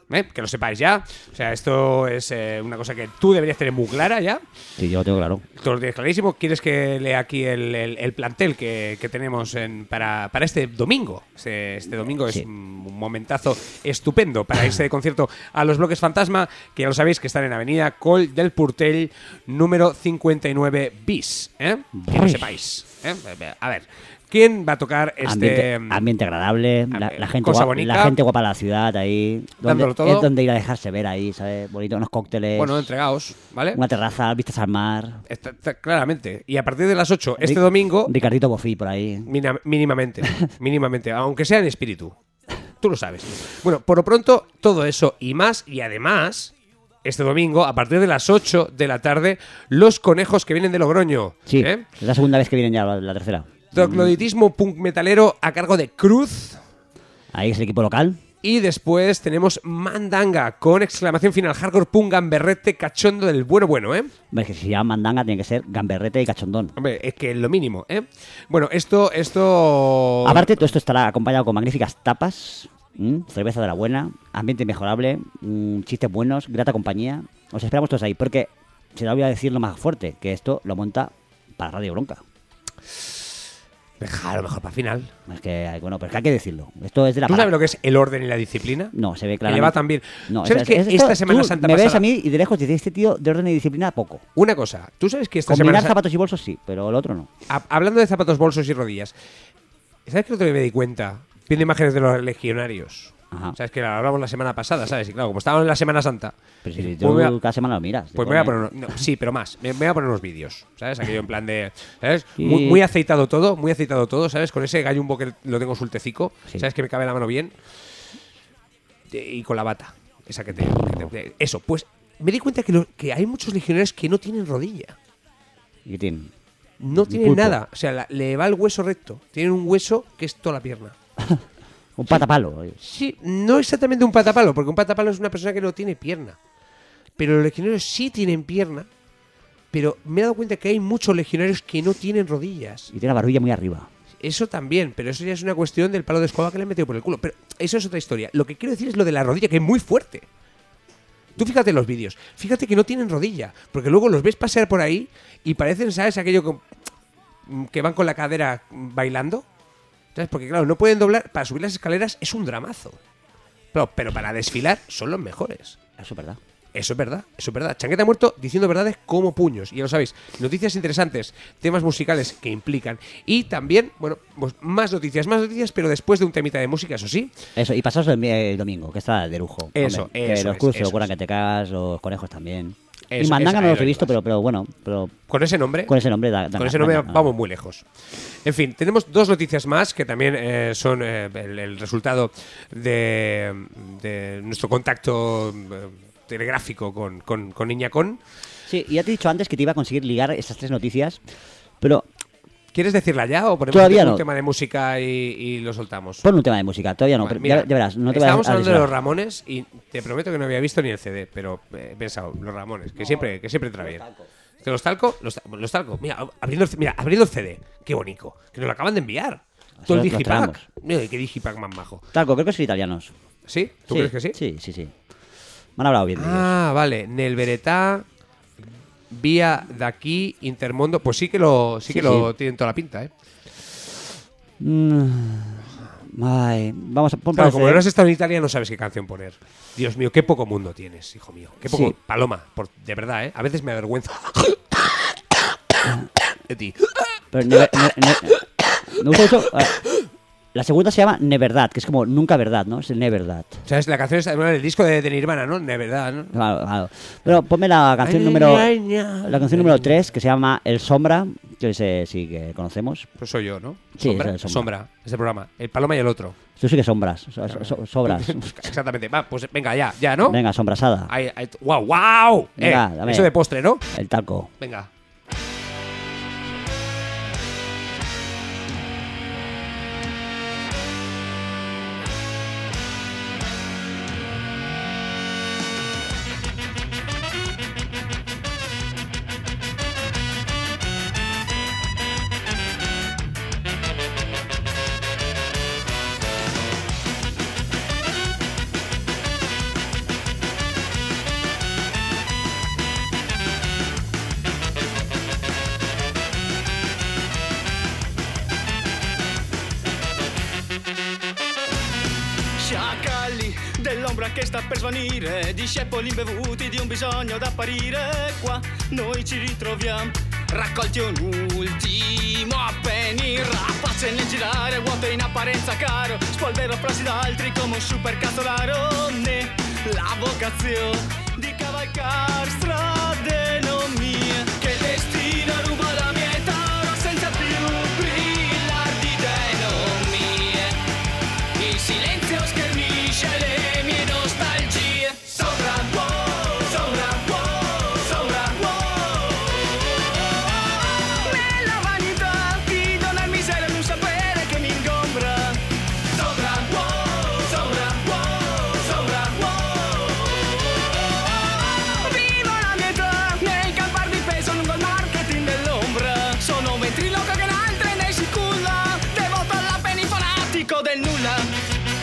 ¿eh? Que lo sepáis ya. O sea, esto es eh, una cosa que tú deberías tener muy clara ya. Sí, yo lo tengo claro. Tú lo tienes clarísimo. ¿Quieres que lea aquí el, el, el plantel que, que tenemos en, para, para este domingo? Este, este domingo Sí. es un momentazo estupendo para irse de concierto a los Bloques Fantasma, que ya lo sabéis que están en Avenida Coll del Portell, número cincuenta y nueve bis. ¿eh? Que lo Uy. sepáis. ¿eh? A ver, ¿quién va a tocar este...? Ambiente, ambiente agradable, la, la gente cosa guapa, bonita. la gente guapa de la ciudad ahí. Donde, Dándolo todo. es donde ir a dejarse ver ahí, ¿sabes? Bonito, unos cócteles, Bueno, entregaos, ¿vale? una terraza, vistas al mar. Está- está- claramente. Y a partir de las ocho, este Ric- domingo, Ricardito Bofí por ahí. mina- mínimamente, mínimamente, aunque sea en espíritu. Tú lo sabes. Bueno, por lo pronto, todo eso y más, y además, este domingo, a partir de las ocho de la tarde, los conejos que vienen de Logroño. Sí, ¿eh? es la segunda vez que vienen ya, la, la tercera. Trogloditismo punk metalero a cargo de Cruz. Ahí es el equipo local. Y después tenemos Mandanga con exclamación final, hardcore punk gamberrete cachondo del bueno bueno, ¿eh? Hombre, es que si se llama mandanga tiene que ser gamberrete y cachondón. Hombre, es que es lo mínimo, ¿eh? Bueno, esto, esto... Aparte, todo esto estará acompañado con magníficas tapas, ¿m? cerveza de la buena, ambiente inmejorable, mm, chistes buenos, grata compañía. Os esperamos todos ahí, porque se lo voy a decir lo más fuerte, que esto lo monta para Radio Bronca. Deja, a lo mejor para final. Es que, bueno, pero es que hay que decirlo. Esto es de la ¿Tú para- sabes lo que es el orden y la disciplina? No, se ve Que claramente. le va tan bien. No, ¿Sabes es- que es- esta esto- Semana tú Santa me ves pasada- a mí y de lejos dices, este tío de orden y disciplina poco. Una cosa, ¿tú sabes que esta Combinar Semana Santa... zapatos y bolsos sí, pero lo otro no. Ha- Hablando de zapatos, bolsos y rodillas, ¿sabes que otro día me di cuenta? Viendo imágenes de los legionarios. Ajá. ¿Sabes que lo hablamos la semana pasada, ¿sabes? Y claro, como estábamos en la Semana Santa... Pero si pues tú me voy a- cada semana lo miras. Pues te me voy a pone- poner... no, sí, pero más. Me, me voy a poner unos vídeos, ¿sabes? Aquello en plan de... ¿Sabes? Sí. Muy, muy aceitado todo, muy aceitado todo, ¿sabes? Con ese gallumbo que lo tengo sueltecico, Sí. ¿sabes? Que me cabe la mano bien. Y con la bata. Esa que te... que te- eso, pues me di cuenta que, lo- que hay muchos legionarios que no tienen rodilla. ¿Qué tiene? No Un tienen pulpo. nada. O sea, la- le va el hueso recto. Tienen un hueso que es toda la pierna. Un patapalo. Sí, no exactamente un patapalo, porque un patapalo es una persona que no tiene pierna. Pero los legionarios sí tienen pierna. Pero me he dado cuenta que hay muchos legionarios que no tienen rodillas. Y tiene la barbilla muy arriba. Eso también, pero eso ya es una cuestión del palo de escoba que le han metido por el culo. Pero eso es otra historia. Lo que quiero decir es lo de la rodilla, que es muy fuerte. Tú fíjate en los vídeos. Fíjate que no tienen rodilla. Porque luego los ves pasear por ahí y parecen, ¿sabes? Aquello que, que van con la cadera bailando. ¿Sabes? Porque claro, no pueden doblar. Para subir las escaleras es un dramazo. Pero, pero para desfilar son los mejores. Eso es verdad. Eso es verdad, eso es verdad. Chanqueta muerto diciendo verdades como puños. Y ya lo sabéis, noticias interesantes, temas musicales que implican. Y también, bueno, pues más noticias, más noticias, pero después de un temita de música, eso sí. Eso, y pasaos el, el domingo, que está de lujo. Eso, Hombre, que eso los es, cruz se eso lo curan es. que te cagas, los conejos también. Eso, y Mandanga eso, no ahí los he lo visto, ibas. pero, pero bueno, pero Con ese nombre. con ese nombre da, da- Con ese da- nombre da- da- vamos muy lejos. En fin, tenemos dos noticias más que también eh, son eh, el, el resultado de, de nuestro contacto eh, telegráfico con, con, con Iñacón. Sí, y ya te he dicho antes que te iba a conseguir ligar esas tres noticias, pero ¿Quieres decirla ya o ponemos Todavía un no. tema de música y, y lo soltamos? pon un tema de música, todavía no, Vale, pero mira, ya, ya verás, no te voy a estábamos a hablando de los desvelar. Ramones y te prometo que no había visto ni el C D, pero eh, he pensado, los Ramones, que siempre, que siempre trae bien. ¿Que los talco? Los, los talco. Mira, abriendo el, C- mira, abriendo el C D. Qué bonito. Que nos lo acaban de enviar. Todo el los Digipack. traemos. Mira, qué Digipack más majo. Talco, creo que son italianos. ¿Sí? ¿Tú Sí, crees que sí? Sí, sí, sí. Me han hablado bien de ellos. Ah, vale. Nel Veretà, vía de aquí, Intermondo. Pues sí que lo, sí Sí, que lo sí. tienen toda la pinta, ¿eh? Mm, ay, vamos a poner Claro, como no has estado en Italia, no sabes qué canción poner. Dios mío, qué poco mundo tienes, hijo mío. Qué poco. Sí. Paloma, por- de verdad, ¿eh? A veces me avergüenza. De ti. Pero Never- ne- ne- me gusta mucho. eh, la segunda se llama Neverdad, que es como nunca verdad, ¿no? Es el Neverdad. ¿Sabes? La canción está en el disco de, de Nirvana, ¿no? De verdad, ¿no? Claro, claro. Pero ponme la canción número la canción número tres, que se llama El Sombra, que ese sí que conocemos. Pues soy yo, ¿no? Sí, Sombra. es el Sombra. Sombra, ese programa. El Paloma y el otro. Tú sí que sombras, so- so- sobras. Exactamente. Va, pues venga, ya, ya, ¿no? Venga, sombrasada. Ahí, ahí, wow, wow. Venga, eh, dame. eso de postre, ¿no? El talco. Venga. che sta per svanire, discepoli imbevuti di un bisogno d'apparire. Qua noi ci ritroviamo, raccolti un ultimo avvenire, rapace nel girare, vuoto in apparenza caro, spolvero frasi da altri come un super casolaro. Né la vocazione di cavalcar strade non mie, che il destino ruba la mia età senza più brillare di idee non mie. Il silenzio schermisce le mie nostalgie. Sopra wow, sopra wow, sopra wow. Nella vanità di donar miseria non sapere che mi ingombra. Sopra wow, sopra wow, sopra wow. Vivo la mia età nel campar di peso lungo il marketing dell'ombra. Sono un ventriloquo che in altre ne si culla, devoto all'appeni fanatico del nulla.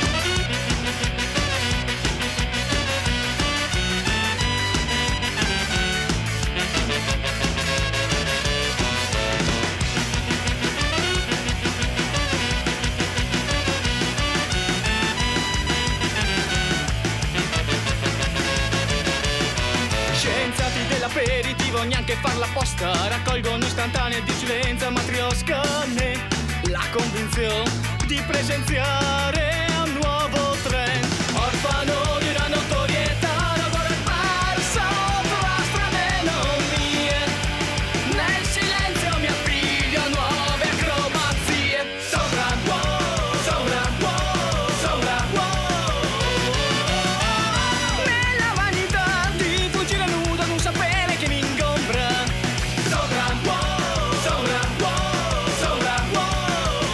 Scienziati dell'aperitivo, neanche farla apposta, raccolgono istantanee di silenza matriosca. Né la convinzione di presenziare un nuovo trend, orfano di una notorietà, lavoro e parsa, tra strade non mie. Nel silenzio mi appiglio a nuove acrobazie. Sopra wow, sopra wow, sopra wow. Nella vanità di fuggire nudo, non sapere che mi ingombra. Sopra wow, sopra wow, sopra wow.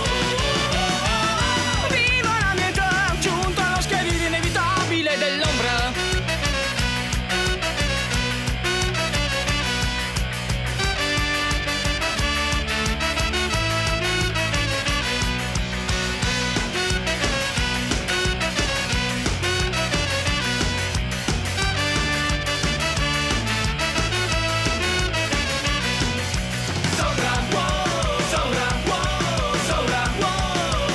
Vivo la mia età, giunto allo schiarire inevitabile dell'ombra. Sopra wow, sopra wow, sopra wow.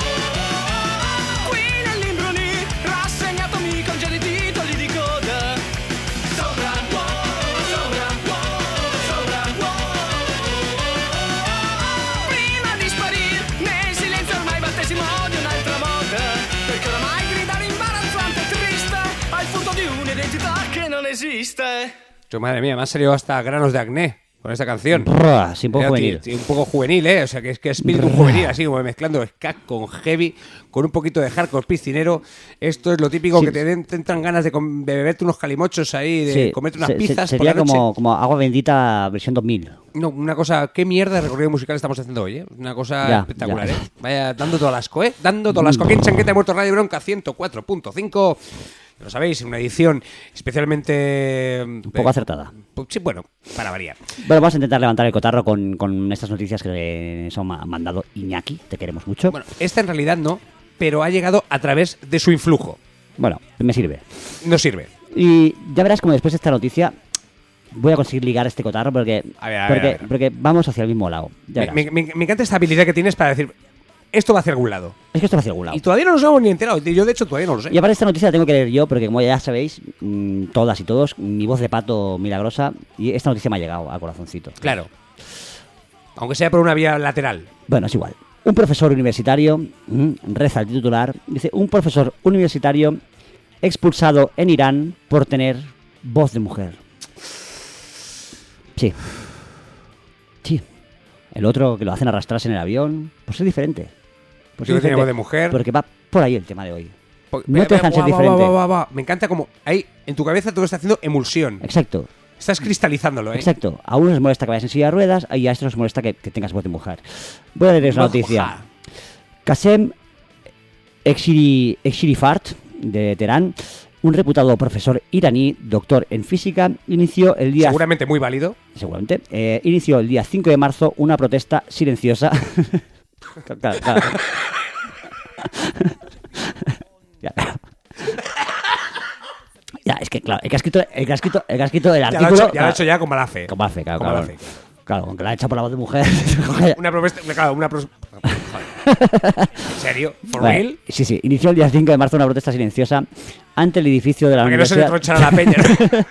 Qui nell'imbrunì, rassegnatomi con geli titoli di coda. Sopra wow, sopra wow, sopra wow. Prima di sparire, nel silenzio ormai battesimo di un'altra moda, perché oramai gridare imbarazzante e triste al punto di un'identità che non esiste. Yo, madre mía, me han salido hasta granos de acné con esta canción. Brr, sí, un poco Era, juvenil. tío, Un poco juvenil, ¿eh? O sea, que es que espíritu juvenil, así como mezclando ska con heavy, con un poquito de hardcore piscinero. Esto es lo típico Sí. que te, den- te entran ganas de, com- de beberte unos calimochos ahí, de Sí, comerte unas se- se- pizzas por sería la noche. como, como agua bendita versión dos mil. No, una cosa, qué mierda de recorrido musical estamos haciendo hoy, ¿eh? Una cosa Ya, espectacular, ya. ¿eh? Vaya, dando todo el asco, ¿eh? Dando todo el asco. Aquí en Chanquete ha muerto Radio Bronca ciento cuatro punto cinco. Lo sabéis, una edición especialmente... Un poco acertada. Sí, bueno, para variar. Bueno, vamos a intentar levantar el cotarro con, con estas noticias que nos ha ma- mandado Iñaki. Te queremos mucho. Bueno, esta en realidad no, pero ha llegado a través de su influjo. Bueno, me sirve. No sirve. Y ya verás como después de esta noticia voy a conseguir ligar este cotarro porque, A ver, a ver, porque, a ver. porque vamos hacia el mismo lado. Ya Me, verás. me- me- me encanta esta habilidad que tienes para decir, esto va hacia algún lado. Es que esto va hacia algún lado. Y todavía no nos hemos ni enterado. Yo, de hecho, todavía no lo sé. Y aparte esta noticia la tengo que leer yo porque como ya sabéis, mmm, todas y todos, mi voz de pato milagrosa, y esta noticia me ha llegado al corazoncito. Claro. Aunque sea por una vía lateral. Bueno, es igual. Un profesor universitario, mm, reza el titular, dice, un profesor universitario expulsado en Irán por tener voz de mujer. Sí. Sí. El otro que lo hacen arrastrarse en el avión, pues es diferente. Pues Yo es que tiene diferente, voz de mujer. Porque va por ahí el tema de hoy. Po- No te dejan ser guau, guau, diferente. guau, guau, guau. Me encanta como ahí en tu cabeza todo está haciendo emulsión. Exacto. Estás cristalizándolo, ¿eh? Exacto. A unos les molesta que vayas en silla de ruedas y a estos les molesta que, que tengas voz de mujer. Voy a leerles la Voz noticia. mujer. Qasem Ekshiri- Ekshirifart, de Teherán, un reputado profesor iraní, doctor en física, inició el día... Seguramente muy válido. Seguramente. eh, inició el día cinco de marzo una protesta silenciosa. Claro, claro. Ya, claro. Ya, es que claro, el que ha escrito el, que ha escrito, el, que ha escrito el Ya lo, ha artículo... hecho, ya lo ha claro, hecho ya con mala fe. con Malfe, claro, Con mala claro. fe. Claro, aunque la ha hecho por la voz de mujer. Una propuesta, claro, una pros- Joder. ¿En serio? ¿For Vale, real? Sí, sí. Inició el día cinco de marzo una protesta silenciosa ante el edificio de la Para que no se universidad. le tronchara la peña.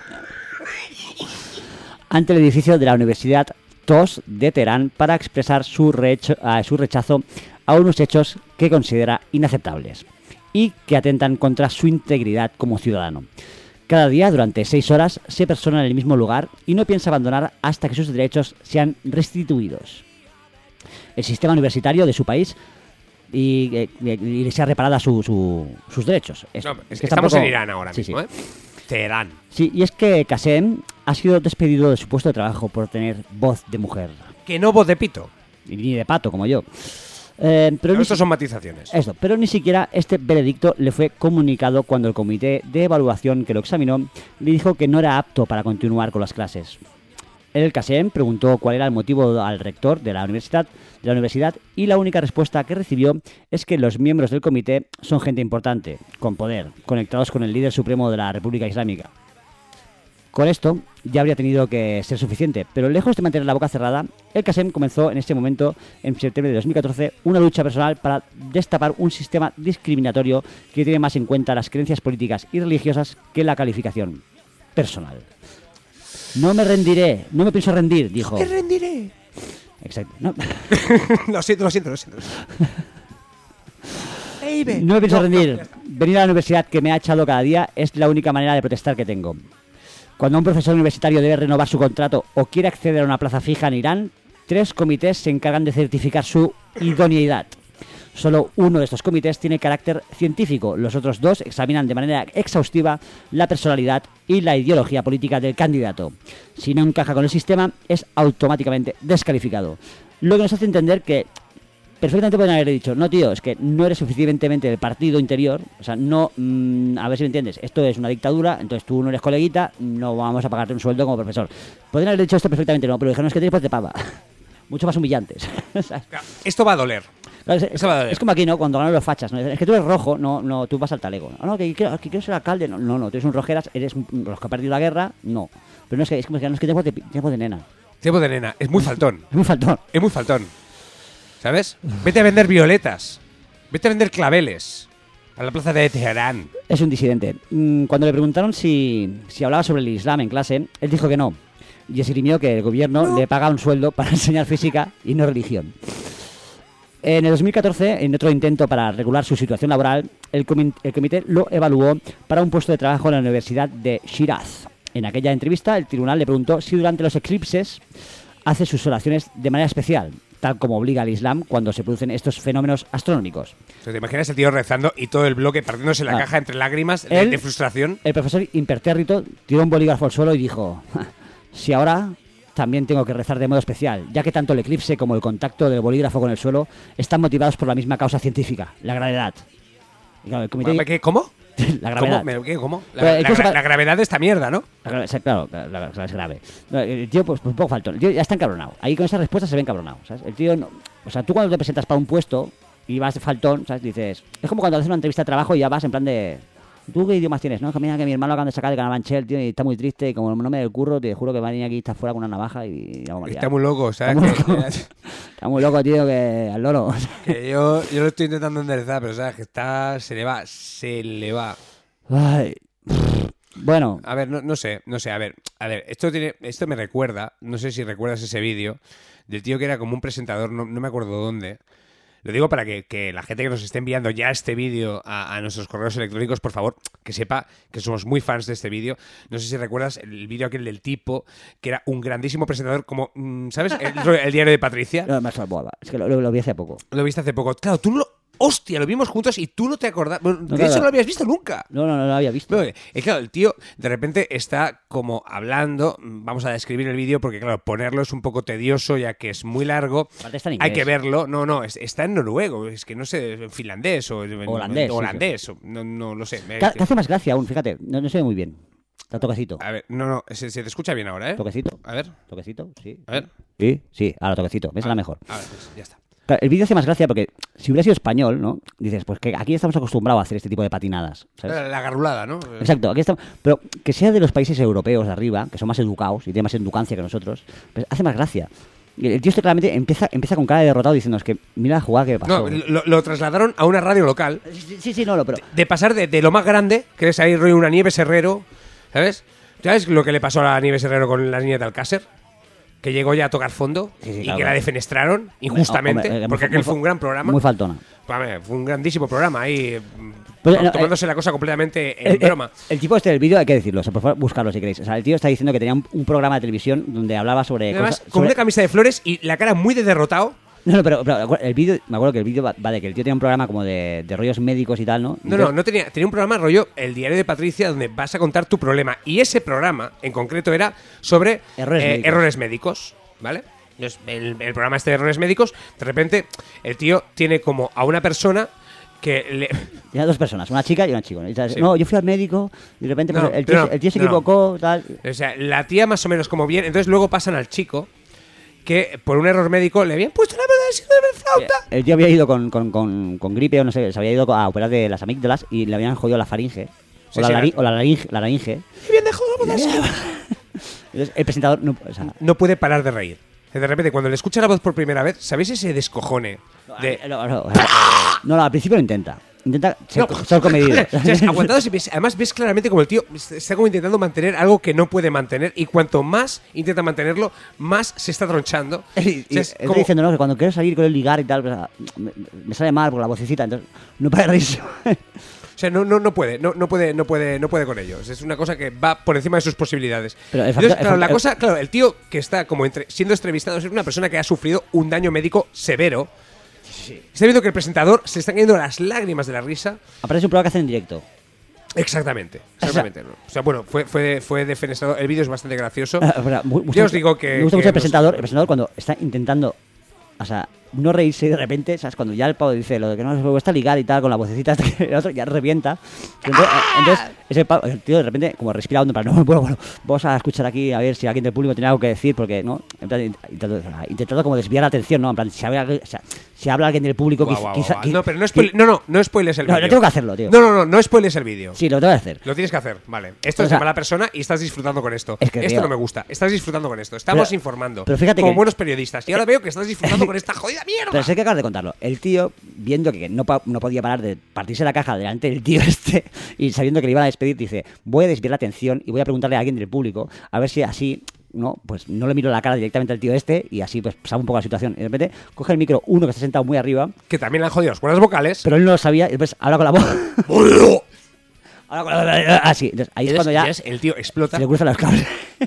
ante el edificio de la Universidad T O S de Teherán para expresar su, recho, uh, su rechazo a unos hechos que considera inaceptables y que atentan contra su integridad como ciudadano. Cada día, durante seis horas, se persona en el mismo lugar y no piensa abandonar hasta que sus derechos sean restituidos. El sistema universitario de su país y, y, y sea reparada su, su, sus derechos. Es, No, es que está estamos un poco- en Irán ahora Sí, mismo, sí. ¿eh? Teherán. Sí, y es que Qasem ha sido despedido de su puesto de trabajo por tener voz de mujer. Que no voz de pito. Y ni de pato, como yo. Eh, pero Pero ni estos si- son matizaciones. Esto, pero ni siquiera este veredicto le fue comunicado cuando el comité de evaluación que lo examinó le dijo que no era apto para continuar con las clases. El Qasem preguntó cuál era el motivo al rector de la universidad, de la universidad y la única respuesta que recibió es que los miembros del comité son gente importante, con poder, conectados con el líder supremo de la República Islámica. Con esto ya habría tenido que ser suficiente, pero lejos de mantener la boca cerrada, el Qasem comenzó en este momento, en septiembre de dos mil catorce, una lucha personal para destapar un sistema discriminatorio que tiene más en cuenta las creencias políticas y religiosas que la calificación personal. No me rendiré, no me pienso rendir, dijo. Me rendiré. Exacto. No, Lo siento, lo siento, lo siento. Baby. no me pienso No, rendir. no, Venir a la universidad que me ha echado cada día es la única manera de protestar que tengo. Cuando un profesor universitario debe renovar su contrato o quiere acceder a una plaza fija en Irán, tres comités se encargan de certificar su idoneidad. Solo uno de estos comités tiene carácter científico, los otros dos examinan de manera exhaustiva la personalidad y la ideología política del candidato. Si no encaja con el sistema, es automáticamente descalificado. Lo que nos hace entender que perfectamente pueden haber dicho, no tío, es que no eres suficientemente del partido interior, o sea, no, mmm, a ver si me entiendes, esto es una dictadura, entonces tú no eres coleguita, no vamos a pagarte un sueldo como profesor. Podrían haber dicho esto perfectamente, no, pero dijeron, es que tienes pues de pava. Mucho más humillantes. Esto va a doler. Claro, es, Eso va a doler. es como aquí, ¿no? Cuando ganan los fachas, ¿no? Es que tú eres rojo, no, no, tú vas al talego. No, no, que quiero, que quiero ser alcalde. No, no, no, tú eres un rojeras, eres un, los que ha perdido la guerra, no. Pero no es que, es como que no es que tiempo de, tiempo de nena. Tiempo de nena. Es muy faltón. Es muy faltón. Es muy faltón. ¿Sabes? Vete a vender violetas. Vete a vender claveles. A la plaza de Teherán. Es un disidente. Mm, Cuando le preguntaron si, si hablaba sobre el Islam en clase, él dijo que no. Y esgrimió que el gobierno no. le paga un sueldo para enseñar física y no religión. En el dos mil catorce, en otro intento para regular su situación laboral, el, comi el comité lo evaluó para un puesto de trabajo en la Universidad de Shiraz. En aquella entrevista, el tribunal le preguntó si durante los eclipses hace sus oraciones de manera especial, tal como obliga al Islam cuando se producen estos fenómenos astronómicos. ¿Te imaginas el tío rezando y todo el bloque partiéndose la Ah. caja entre lágrimas de, Él- de frustración? El profesor impertérrito tiró un bolígrafo al suelo y dijo, si ahora también tengo que rezar de modo especial, ya que tanto el eclipse como el contacto del bolígrafo con el suelo están motivados por la misma causa científica, la gravedad. Y claro, el comité- ¿Qué? ¿Cómo? la gravedad. ¿Cómo? ¿Me- ¿Qué? ¿Cómo? La, Pero, la incluso gra- pa- la gravedad de esta mierda, ¿no? La gra- o sea, claro, la, la- la- es grave. No, el tío, pues, pues un poco faltón. El tío ya está encabronado. Ahí con esa respuesta se ve encabronado, ¿sabes? El tío, no, o sea, tú cuando te presentas para un puesto y vas de faltón, ¿sabes? Dices, es como cuando haces una entrevista de trabajo y ya vas en plan de, ¿tú qué idiomas tienes? No, que mira que mi hermano lo acaban de sacar de Carabanchel, tío, y está muy triste y como no me da el curro, te juro que va a venir aquí y está fuera con una navaja y ya vamos a liar. Está muy loco, ¿sabes? Está muy Que- loco. Está muy loco, tío, que al loro. que yo, yo lo estoy intentando enderezar, pero ¿sabes? Que está... Se le va, se le va. Ay. Bueno, A ver, no, no sé, no sé, a ver, a ver, esto tiene, esto me recuerda, no sé si recuerdas ese vídeo del tío que era como un presentador, no, no me acuerdo dónde. Lo digo para que, que la gente que nos esté enviando ya este vídeo a, a nuestros correos electrónicos, por favor, que sepa que somos muy fans de este vídeo. No sé si recuerdas el vídeo aquel del tipo que era un grandísimo presentador, como, mm, ¿sabes? El, el diario de Patricia. no, me boba. Es que lo, lo- lo vi hace poco. Lo viste hace poco. Claro, tú no lo... ¡Hostia! Lo vimos juntos y tú no te acordabas. Bueno, de claro. hecho, no lo habías visto nunca. No, no, no lo había visto. Bueno, y claro, el tío de repente está como hablando, vamos a describir el vídeo porque claro, ponerlo es un poco tedioso ya que es muy largo, Aparte está en hay inglés. que verlo, no, no, es- está en noruego, es que no sé, en finlandés o en- Holandés, en sí, holandés, o- no, no lo sé. ¿Qué, qué hace más gracia aún? Fíjate, no, no se ve muy bien. Está toquecito. A ver, no, no, se, se te escucha bien ahora, ¿eh? Toquecito. A ver, Toquecito, sí. a ver. Sí, sí, ahora toquecito. ¿Ves? Ahora mejor. A ver, pues ya está. Claro, el vídeo hace más gracia porque si hubiera sido español, ¿no? Dices, pues que aquí estamos acostumbrados a hacer este tipo de patinadas, ¿sabes? La, la garrulada, ¿no? Exacto, aquí estamos. Pero que sea de los países europeos de arriba, que son más educados y tienen más educancia que nosotros, pues hace más gracia. Y el tío este claramente empieza, empieza con cara de derrotado diciendo, es que mira la jugada que pasó. No, lo, lo trasladaron a una radio local. Sí, sí, sí, no, lo, pero... De, de pasar de, de lo más grande, que es ahí rollo una Nieves Herrero, ¿sabes? ¿Sabes lo que le pasó a la Nieves Herrero con las niñas de Alcácer? Que llegó ya a tocar fondo Sí, sí, y claro, que claro. la defenestraron injustamente, Hombre, eh, porque muy- aquel muy fue un gran programa. Muy faltona. Hombre, fue un grandísimo programa ahí, Pues, to- no, tomándose la cosa completamente en El, el- broma. el tipo este del vídeo hay que decirlo, o sea, por favor, buscarlo si queréis. O sea, el tío está diciendo que tenía un, un programa de televisión donde hablaba sobre Además, cosas... con sobre- una camisa de flores y la cara muy de derrotado. No, no, pero, pero el vídeo, me acuerdo que el vídeo va, va de que el tío tenía un programa como de, de rollos médicos y tal, ¿no? No, no, no tenía, tenía un programa rollo El Diario de Patricia donde vas a contar tu problema. Y ese programa, en concreto, era sobre Errores eh, médicos. errores médicos, ¿vale? Entonces, el, el programa este de errores médicos, de repente, el tío tiene como a una persona que le... Tenía dos personas, una chica y una chico. ¿no? Y tal, Sí. No, yo fui al médico y de repente pues, No, el, tío, no, se- el tío se no. equivocó, tal. O sea, la tía más o menos como bien. Entonces luego pasan al chico que por un error médico le habían puesto una pedacito de flauta. El tío había ido con, con, con, con gripe o no sé, se había ido a operar de las amígdalas y le habían jodido la faringe. O, Sí, la, sí, lari- la- o la laringe. La laringe. Y bien dejado la voz así. Entonces, el presentador no, o sea, No puede parar de reír. De repente, cuando le escucha la voz por primera vez, ¿sabéis ese descojone? De... no, no, o sea, no, no, al principio lo intenta. Intenta ser, No, ser comedido. o sea, es aguantado, y ves- además ves claramente como el tío está como intentando mantener algo que no puede mantener y cuanto más intenta mantenerlo, más se está tronchando. Y, O y sea, es estoy como- diciendo, no, que cuando quiero salir con el ligar y tal, pues, me, me sale mal por la vocecita, entonces no para de reírse. O sea, no, no, no puede, no, no puede, no puede, no puede con ellos. Es una cosa que va por encima de sus posibilidades. Pero el Entonces, factor- el claro, la factor- cosa, claro, el tío que está como entre- siendo entrevistado es una persona que ha sufrido un daño médico severo. Está viendo que el presentador se están cayendo las lágrimas de la risa. Aparte es un programa que hacen en directo. Exactamente, exactamente. ¿no? O sea, bueno, fue, fue, fue defenestrado. El vídeo es bastante gracioso. Ah, o sea, mu- gusta Yo os mucho- digo que. Me gusta que mucho el nos- presentador, el presentador cuando está intentando, o sea, no reírse y de repente, ¿sabes? Cuando ya el pavo dice lo de que no se cuesta ligar y tal, con la vocecita, hasta que el otro ya revienta. Entonces, ¡Ah! entonces ese pavo, el tío de repente, como respira hondo, en plan, no, bueno, bueno, vamos a escuchar aquí a ver si alguien del público tiene algo que decir, porque, ¿no? En plan, intentando, o sea, intentando como desviar la atención, ¿no? En plan, si habla, o sea, si habla alguien del público, Guau, quiz- guau, quizá. guau. qui- No, pero no, qui- spoile- no, no, no spoiles el No, vídeo. no tengo que hacerlo, tío. No, no, no, no spoiles el vídeo. Sí, lo tengo que hacer. Lo tienes que hacer, vale. Esto O es sea, de mala persona y estás disfrutando con esto. es que, esto tío, no me gusta. Estás disfrutando con esto. Estamos pero- informando. pero fíjate como que- buenos periodistas. Y ahora veo que estás disfrutando con esta jodida mierda. Pero sé que acabas de contarlo. El tío, viendo que no, pa- no podía parar de partirse la caja delante del tío este y sabiendo que le iban a despedir, dice, voy a desviar la atención y voy a preguntarle a alguien del público a ver si así, no, pues no le miro la cara directamente al tío este y así pues sabe un poco la situación. Y de repente coge el micro uno que está sentado muy arriba, Que también le han jodido las cuerdas vocales. pero él no lo sabía y después habla con la voz. Habla con la voz. Así. Entonces, ahí es cuando ya Entonces, el tío explota. se le cruzan los cables.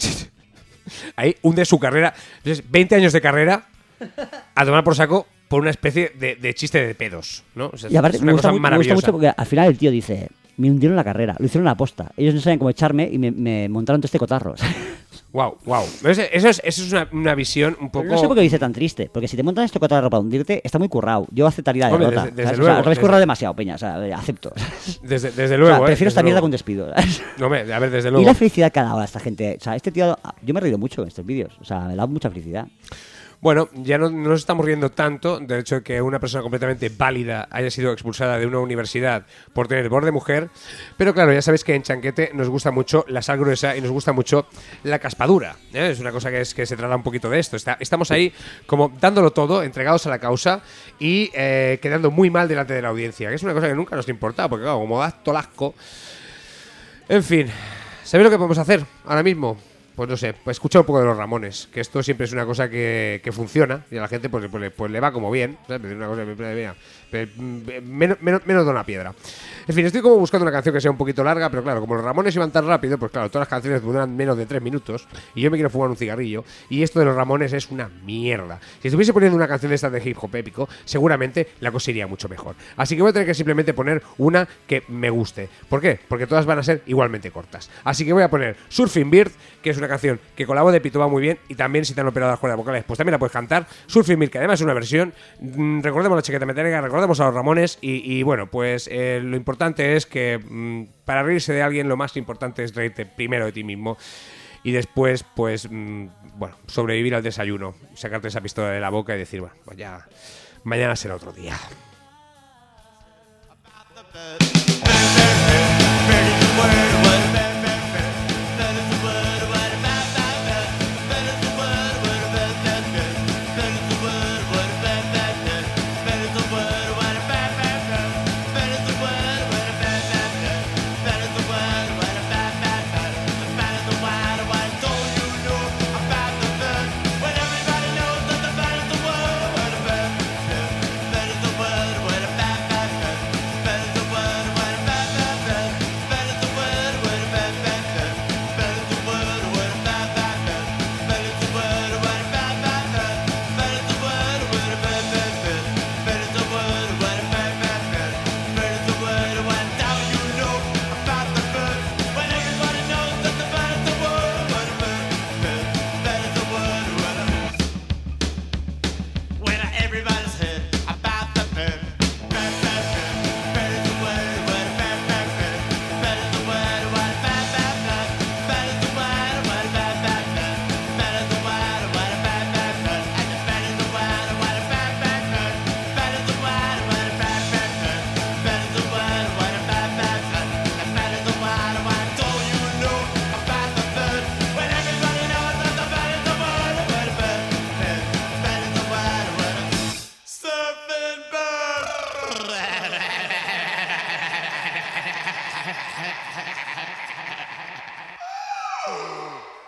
Ahí hunde su carrera. Entonces, veinte años de carrera a tomar por saco por una especie de, de chiste de pedos, ¿no? O sea, Y aparte, es una me gusta, cosa mu- me gusta maravillosa. mucho porque al final el tío dice, me hundieron la carrera, lo hicieron a la posta. Ellos no saben cómo echarme y me, me montaron todo este cotarro. Wow, wow. Eso es, eso es una, una visión un poco. No sé por qué lo dice tan triste, porque si te montan este cotarro para hundirte, está muy currado. Yo aceptaría la Hombre, derrota. desde- desde ¿sabes? luego, o sea, os habéis desde- currado demasiado, peña. O sea, acepto. Desde, desde O luego, sea, ¿eh? prefiero Desde esta mierda luego. que un despido. No, hombre, a ver, desde Y luego. la felicidad que ha dado a esta gente. O sea, este tío, yo me he reído mucho en estos vídeos. O sea, me ha dado mucha felicidad. Bueno, ya no, no nos estamos riendo tanto del hecho de que una persona completamente válida haya sido expulsada de una universidad por tener voz de mujer, pero claro, ya sabéis que en Chanquete nos gusta mucho la sal gruesa y nos gusta mucho la caspadura, ¿eh? Es una cosa que, es, que se trata un poquito de esto. Está, estamos ahí como dándolo todo, entregados a la causa y eh, quedando muy mal delante de la audiencia, que es una cosa que nunca nos importa, porque claro, como da todo el asco. En fin, ¿sabéis lo que podemos hacer ahora mismo? Pues no sé, pues escuchar un poco de los Ramones, que esto siempre es una cosa que, que funciona y a la gente pues, pues, le- pues le va como bien, ¿sabes? Una cosa que, mira, pe- menos, menos, menos de una piedra. En fin, estoy como buscando una canción que sea un poquito larga, pero claro, como los Ramones iban tan rápido, pues claro, todas las canciones duran menos de tres minutos y yo me quiero fumar un cigarrillo y esto de los Ramones es una mierda. Si estuviese poniendo una canción de estas de hip hop épico, seguramente la cosa iría mucho mejor. Así que voy a tener que simplemente poner una que me guste. ¿Por qué? Porque todas van a ser igualmente cortas. Así que voy a poner Surfing Bird, que es una canción que con la voz de Pito va muy bien y también si te han operado las cuerdas vocales, pues también la puedes cantar. Surfing Bird, que además es una versión. Mm, recordemos la chaqueta metálica, recordemos a los Ramones y, y bueno, pues eh, lo importante es que mm, para reírse de alguien lo más importante es reírte primero de ti mismo y después, pues, mm, bueno, sobrevivir al desayuno, sacarte esa pistola de la boca y decir, bueno, pues ya mañana será otro día.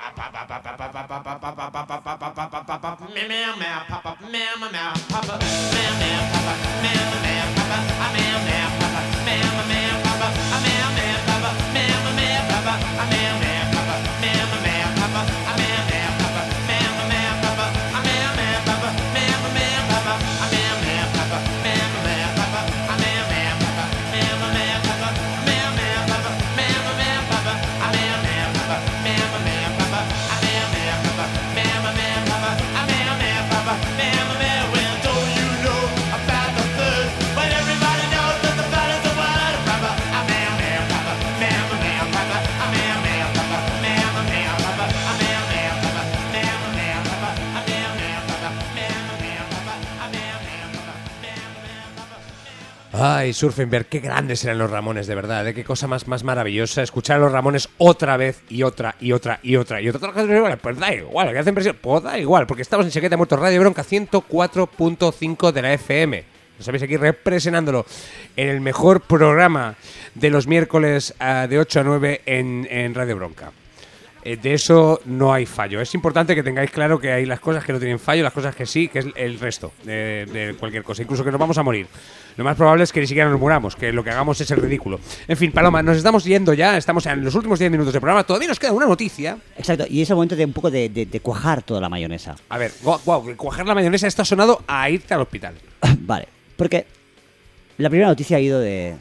Ay, Surfenberg, qué grandes eran los Ramones, de verdad, ¿eh? Qué cosa más, más maravillosa escuchar a los Ramones otra vez y otra y otra y otra y otra. Pues da igual, que hacen presión, pues da igual, porque estamos en Chaqueta Muerto Radio Bronca ciento cuatro punto cinco de la F M. Lo sabéis, aquí representándolo en el mejor programa de los miércoles uh, de ocho a nueve en, en Radio Bronca. Eh, de eso no hay fallo. Es importante que tengáis claro que hay las cosas que no tienen fallo, las cosas que sí, que es el resto de, de cualquier cosa, incluso que nos vamos a morir. Lo más probable es que ni siquiera nos muramos, que lo que hagamos es el ridículo. En fin, Paloma, nos estamos yendo ya, estamos en los últimos diez minutos del programa, todavía nos queda una noticia. Exacto, y es el momento de un poco de, de, de cuajar toda la mayonesa. A ver, guau, guau, cuajar la mayonesa, esto ha sonado a irte al hospital. Vale, porque la primera noticia ha ido de...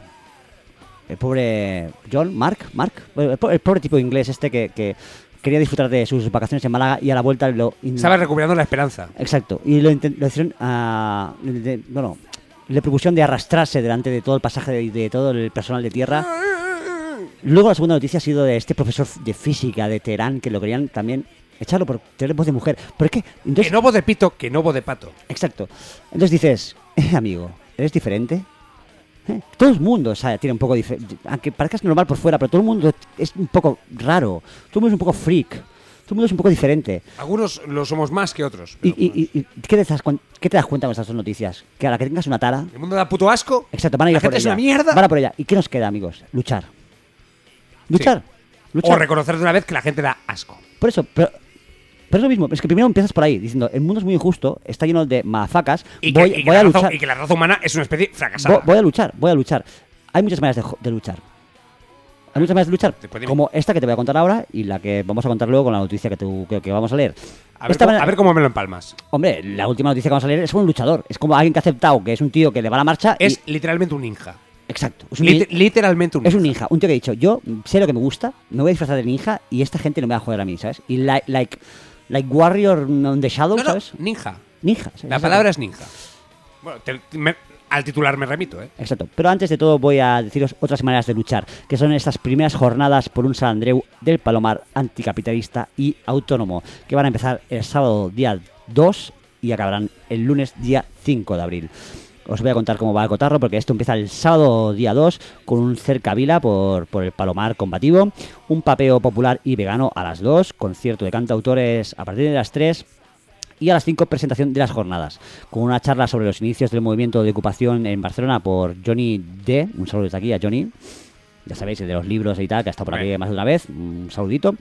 El pobre John, Mark, Mark, el pobre, el pobre tipo inglés este que, que quería disfrutar de sus vacaciones en Málaga y a la vuelta lo... Estaba recuperando la esperanza. Exacto, y lo, intent- lo hicieron a... De, bueno, le propusieron de arrastrarse delante de todo el pasaje de, de todo el personal de tierra. Luego la segunda noticia ha sido de este profesor de física de Teherán que lo querían también echarlo por tener voz de mujer. ¿Por qué? Entonces, que no voz de pito, que no voz de pato. Exacto. Entonces dices, eh, amigo, ¿eres diferente? ¿Eh? Todo el mundo, o sea, tiene un poco diferente. Aunque parezcas normal por fuera, pero todo el mundo es un poco raro. Todo el mundo es un poco freak. Todo el mundo es un poco diferente. Algunos lo somos más que otros. ¿Y, y, y, y ¿qué, te das, ¿qué te das cuenta con estas dos noticias? Que a la que tengas una tara... El mundo da puto asco. Exacto, van a ir la a por gente ella. es una mierda. Van a por ella. ¿Y qué nos queda, amigos? Luchar. Luchar. Sí. Luchar. O reconocer de una vez que la gente da asco. Por eso, pero... Pero es lo mismo, es que primero empiezas por ahí, diciendo, el mundo es muy injusto, está lleno de mafacas, y que, voy, y que voy a raza, luchar. Y que la raza humana es una especie fracasada. Voy, voy a luchar, voy a luchar. Hay muchas maneras de, de luchar. Hay muchas maneras de luchar, como esta que te voy a contar ahora y la que vamos a contar luego con la noticia que, tú, que, que vamos a leer. A ver, cómo, manera, a ver cómo me lo empalmas. Hombre, la última noticia que vamos a leer es como un luchador. Es como alguien que ha aceptado que es un tío que le va a la marcha. Es y... literalmente un ninja. Exacto. Es un Liter- literalmente un ninja. Es un ninja. Un tío que ha dicho, yo sé lo que me gusta, me voy a disfrazar de ninja y esta gente no me va a joder a mí, ¿sabes? Y like, like, like Warrior on the Shadow, no, no, ¿sabes? Ninja. Ninja. ¿sabes? La palabra es ninja. Bueno, te, me, al titular me remito, ¿eh? Exacto. Pero antes de todo voy a deciros otras maneras de luchar, que son estas primeras jornadas por un San Andreu del Palomar anticapitalista y autónomo, que van a empezar el sábado día dos y acabarán el lunes día cinco de abril. Os voy a contar cómo va el cotarro, porque esto empieza el sábado día dos con un cercavila por, por el Palomar combativo, un papeo popular y vegano a las dos, concierto de cantautores a partir de las tres y a las cinco presentación de las jornadas, con una charla sobre los inicios del movimiento de ocupación en Barcelona por Johnny D. Un saludo desde aquí a Johnny, ya sabéis, el de los libros y tal, que ha estado por aquí más de una vez, un saludito.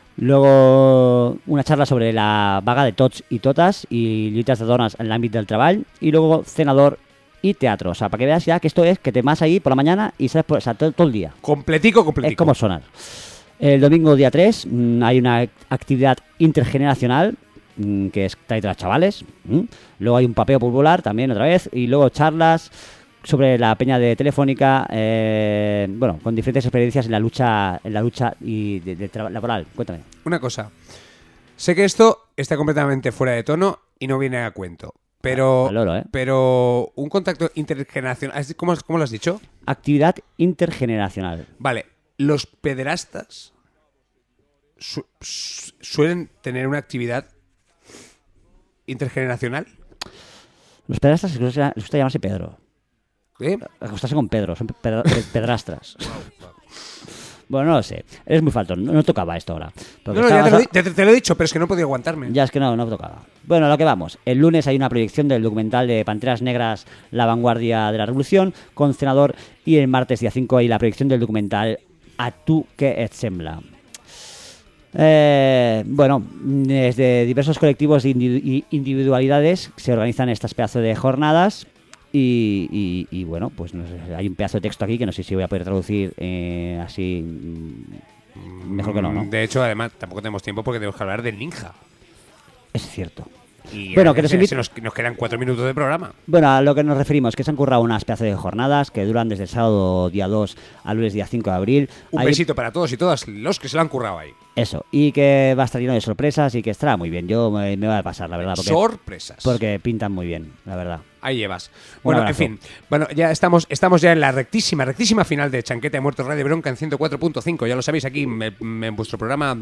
Luego una charla sobre la vaga de tots y totas y lluites de dones en l'àmbit del treball, y luego cenador y teatro, o sea, para que veas ya que esto es que te vas ahí por la mañana y sales por, o sea, todo, todo el día. Completico, completico. Es como sonar. El domingo día tres mmm, hay una actividad intergeneracional mmm, que es trae de los chavales. Mmm. Luego hay un papeo popular también otra vez y luego charlas sobre la peña de Telefónica, eh, bueno, con diferentes experiencias en la lucha, en la lucha y de, de tra- laboral. Cuéntame. Una cosa. Sé que esto está completamente fuera de tono y no viene a cuento. Pero, ah, loro, ¿eh? pero un contacto intergeneracional, ¿cómo, ¿cómo lo has dicho? Actividad intergeneracional. Vale, los pederastas su- su- suelen tener una actividad intergeneracional. Los pedrastras les gusta, les gusta llamarse Pedro. ¿Eh? Acostarse con Pedro, son pedra- pedrastras. Bueno, no lo sé. Eres muy faltón. No, no tocaba esto ahora. No, no, ya te lo, te, te lo he dicho, pero es que no he podido aguantarme. Ya es que no, no tocaba. Bueno, a lo que vamos. El lunes hay una proyección del documental de Panteras Negras, La Vanguardia de la Revolución, con Senador. Y el martes día cinco hay la proyección del documental A tu què et sembla. Eh, bueno, desde diversos colectivos e indi- individualidades se organizan estas pedazos de jornadas y, y, y bueno, pues no sé, hay un pedazo de texto aquí que no sé si voy a poder traducir eh, así mm, mejor que no, ¿no? De hecho, además, tampoco tenemos tiempo porque tenemos que hablar del ninja. Es cierto. Y Bueno, a que nos veces invit- se nos, nos quedan cuatro minutos de programa. Bueno, a lo que nos referimos, que se han currado unas pedazos de jornadas que duran desde el sábado día dos al lunes día cinco de abril. Un Hay- besito para todos y todas los que se lo han currado ahí. Eso, y que va a estar lleno de sorpresas y que estará muy bien. Yo me, me va a pasar, la verdad. Porque, Sorpresas. Porque pintan muy bien, la verdad. Ahí llevas. Un Bueno, en abrazo. fin. Bueno, ya estamos, estamos ya en la rectísima, rectísima final de Chanqueta de Muertos Radio Bronca en ciento cuatro punto cinco. Ya lo sabéis aquí en, en vuestro programa,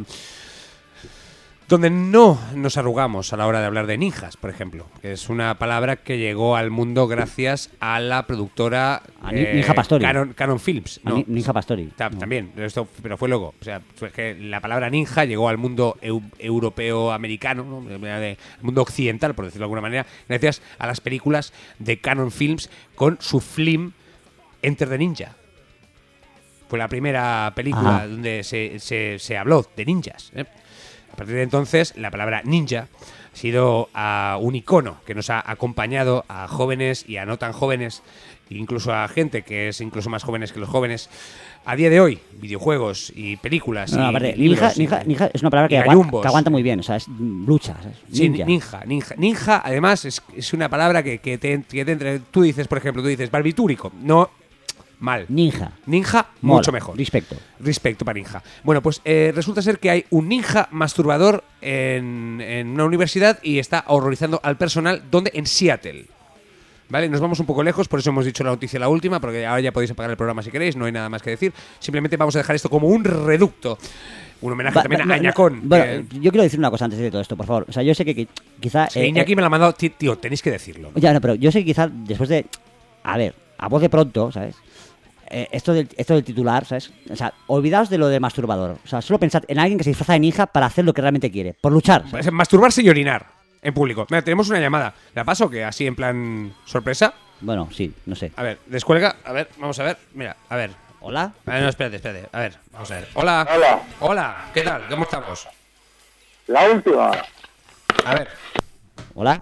donde no nos arrugamos a la hora de hablar de ninjas, por ejemplo, que es una palabra que llegó al mundo gracias a la productora A Ni- Ninja Pastori. Canon, Canon Films. A No, Ni- Ninja Pastori. Ta- También, esto, pero fue luego. O sea, fue que la palabra ninja llegó al mundo eu- europeo-americano, ¿no? De- de- al mundo occidental, por decirlo de alguna manera, gracias a las películas de Canon Films con su film Enter the Ninja. Fue la primera película Ah. donde se, se, se habló de ninjas, ¿eh? A partir de entonces, la palabra ninja ha sido ah, un icono que nos ha acompañado a jóvenes y a no tan jóvenes, incluso a gente que es incluso más jóvenes que los jóvenes. A día de hoy, videojuegos y películas No, no, y aparte, libros ninja, y- ninja, ninja es una palabra que y aguanta, gallumbos. que aguanta muy bien, o sea, es mm, lucha, ¿sabes? Sí, Ninja. ninja, ninja. Ninja, además, es, es una palabra que, que te, que te entra- Tú dices, por ejemplo, tú dices barbitúrico. No, mal. Ninja. Ninja, Mola, mucho mejor. Respecto. Respecto para ninja. Bueno, pues eh, resulta ser que hay un ninja masturbador en, en una universidad y está horrorizando al personal. ¿Dónde? En Seattle. ¿Vale? Nos vamos un poco lejos, por eso hemos dicho la noticia la última, porque ahora ya podéis apagar el programa si queréis, no hay nada más que decir. Simplemente vamos a dejar esto como un reducto. Un homenaje Va- también no, a no, Añacón. Bueno, que- yo quiero decir una cosa antes de todo esto, por favor. O sea, yo sé que qui- quizá... Sí, eh, Iñaki eh, me lo ha mandado. Tí- Tío, tenéis que decirlo. Ya, no, pero yo sé que quizá después de... A ver, a voz de pronto, ¿sabes? Eh, esto, del, esto del titular, ¿sabes? O sea, olvidaos de lo de masturbador. O sea, solo pensad en alguien que se disfraza de ninja para hacer lo que realmente quiere. Por luchar. ¿sabes? Pues, masturbarse y orinar en público. Mira, tenemos una llamada. ¿La paso? Que así en plan sorpresa. Bueno, sí, no sé. A ver, descuelga. A ver, vamos a ver. Mira, a ver. ¿Hola? A ver, no, espérate, espérate. A ver, vamos a ver. Hola. Hola. Hola, ¿qué tal? ¿Cómo estamos? La última. A ver. ¿Hola?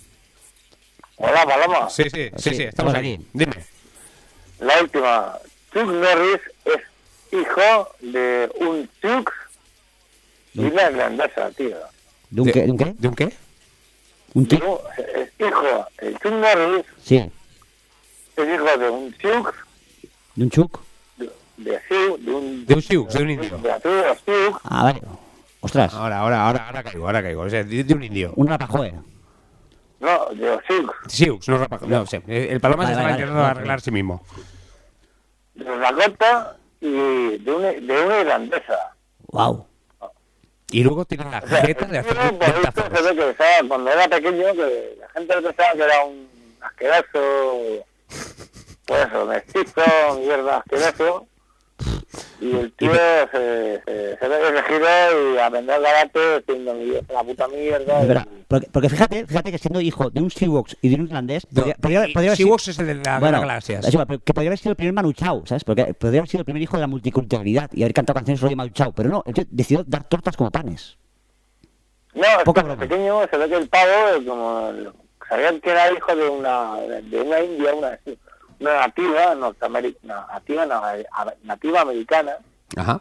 Hola, Paloma. Sí, sí, sí, Sí, sí, estamos estamos aquí. aquí. Dime. La última. Chuck Norris es hijo de un Chuck y una irlandesa, tío. ¿De un qué? ¿De un qué? ¿De un qué? ¿Un De tic? un- Es hijo, el Chuck Norris Sí. es hijo de un Chuck, ¿De un chuc? de, de Sioux, de un... De un Sioux, de un indio. De la tribu de los Sioux. Ah, vale. Ostras. Ahora, ahora, ahora, ahora caigo, ahora caigo. O sea, de, de un indio. Un rapajoe. No, de los Sioux, Sioux, no rapa. No sé. El paloma Vale, se estaba vale, intentando vale. arreglar a sí mismo. de los Lakota y de una, de una irlandesa. Wow. Y luego tiene la O sea, jeta de el hacer tío, por esto se dentazos. ve que estaba- cuando era pequeño, que la gente pensaba que era un asqueroso, pues eso, mestizo, mierda, asqueroso. Y el tío se, se, se ve que se giró y aprendió karate diciendo mi Dios, la puta mierda. Es y- verdad. Porque, porque fíjate, fíjate que siendo hijo de un Sioux y de un irlandés, No, podría, podría- y podría haber sido- Sioux es el de la Bueno, galaxias. es igual, pero que podría haber sido el primer Manu Chao, ¿sabes? Porque podría haber sido el primer hijo de la multiculturalidad y haber cantado canciones rollo Manu Chao, pero no, el tío decidió dar tortas como panes. No, es Poca que de broma. pequeño se ve que el pavo, como sabían que era hijo de una de una india, una, una nativa norteamericana, nativa, no, a- nativa americana, Ajá.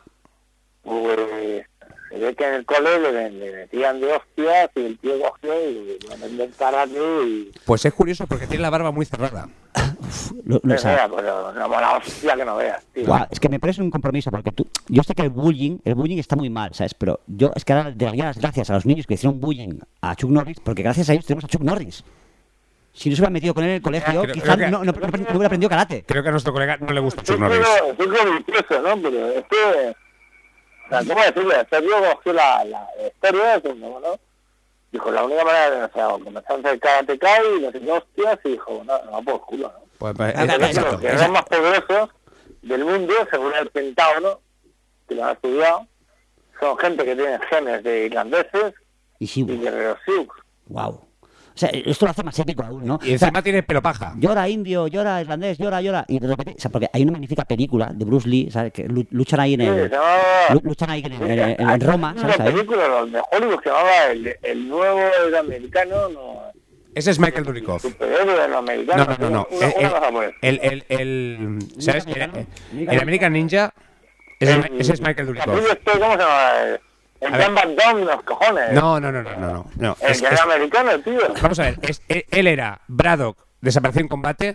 pues se ve que en el cole le, le metían de hostias y el tío cogió y le metió el karate y... Pues es curioso porque tiene la barba muy cerrada. Lo- lo- o sea, Mira, pues no, la hostia que no veas, tío. guau, es que me pones un compromiso porque tú, yo sé que el bullying, el bullying está muy mal, ¿sabes? Pero yo es que ahora le daría las gracias a los niños que hicieron bullying a Chuck Norris, porque gracias a ellos tenemos a Chuck Norris. Si no se hubiera metido con él en el colegio, Creo- quizás creo que- no, no- no- no hubiera aprendido karate. Creo que a nuestro colega no le gusta Chuck Es Norris. un poco vicioso, ¿no? Pero es que... O sea, ¿cómo decirlo? Este tío cogió la, la historia, como, bueno, dijo, la única manera de, o sea, comenzar a hacer karate kai y los dio hostias y dijo, no, no, por culo, ¿no? Pues, pues, Ah, eh, claro, exacto, Los que eran exacto. más poderosos del mundo, según el Pentágono, que lo han estudiado, son gente que tiene genes de irlandeses Y sí, y guerreros Sioux. wow. O sea, esto lo hace más épico aún, ¿no? Y o sea, encima tiene pelo paja. llora indio, llora irlandés, llora, llora. Y de repente, o sea, porque hay una magnífica película de Bruce Lee, ¿sabes? Que lu- luchan ahí en Sí, el. se llamaba- lu- luchan ahí en, en- en- en Roma, ¿sabes? Una Ahí. película de Hollywood que se llamaba El, el Nuevo el Americano, no... Ese es Michael Dudikoff. Superhéroe de los No, americanos. no, no, no. Una, Eh, una eh, cosa pues. El, el, el, ¿sabes? El, Americano. el American Ninja, ese, es- ese es Michael Aquello Dudikoff. este, ¿cómo se llama? El, el A ver. Jean Van Damme, los cojones. No, no, no, no, no, no. no. El Es- que es- era americano, tío. vamos a ver, es- él él era Braddock, desapareció en combate,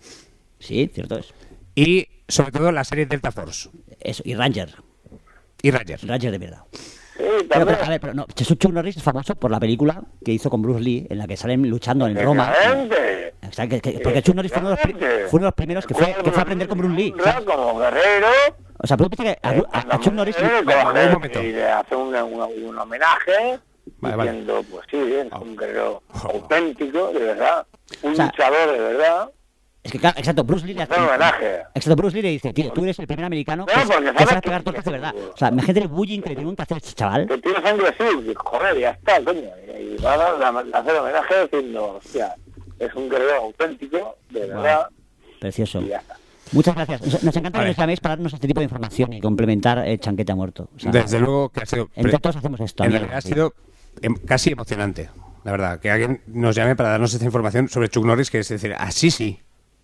Sí, cierto es. y sobre todo la serie Delta Force Eso, y Ranger. y Ranger. Ranger de verdad. Sí, Pero, también. pero, a ver, pero no. Chuck Norris es famoso por la película que hizo con Bruce Lee, en la que salen luchando en Roma. Efectivamente. O sea, que- que- porque Chuck Norris fue uno, de los pri- Efectivamente. fue uno de los primeros que fue, que fue a aprender con Bruce Lee. ¿sabes? Como guerrero. O sea, pero tú piensas que a, a- a Chuck Norris. Eh, Vale, coge un momento. y le hace un, un, un homenaje. Vale, vale. Diciendo, pues sí, es Oh. un guerrero Oh. auténtico, de verdad. Un O sea, luchador de verdad. Es que, claro, exacto, Bruce Lee le hace. Un homenaje. Exacto, Bruce Lee le dice, tío, tú eres el primer americano que, No, porque que sabes sabe que- pegar tortas de verdad. O sea, imagínate el bullying que le tiene que hacer este chaval. Que tiene sangre así, y, joder, ya está, coño. Y va a dar la, la hacer homenaje diciendo, hostia, es un guerrero auténtico, de verdad. Precioso. Y ya está. Muchas gracias. Nos, nos encanta que Vale. nos llaméis para darnos este tipo de información y complementar el chanquete a muerto. O sea, Desde luego que ha sido... entre todos hacemos esto. En amigos, realidad ha sí. sido em, casi emocionante, la verdad, que alguien nos llame para darnos esta información sobre Chuck Norris, que es decir, así sí.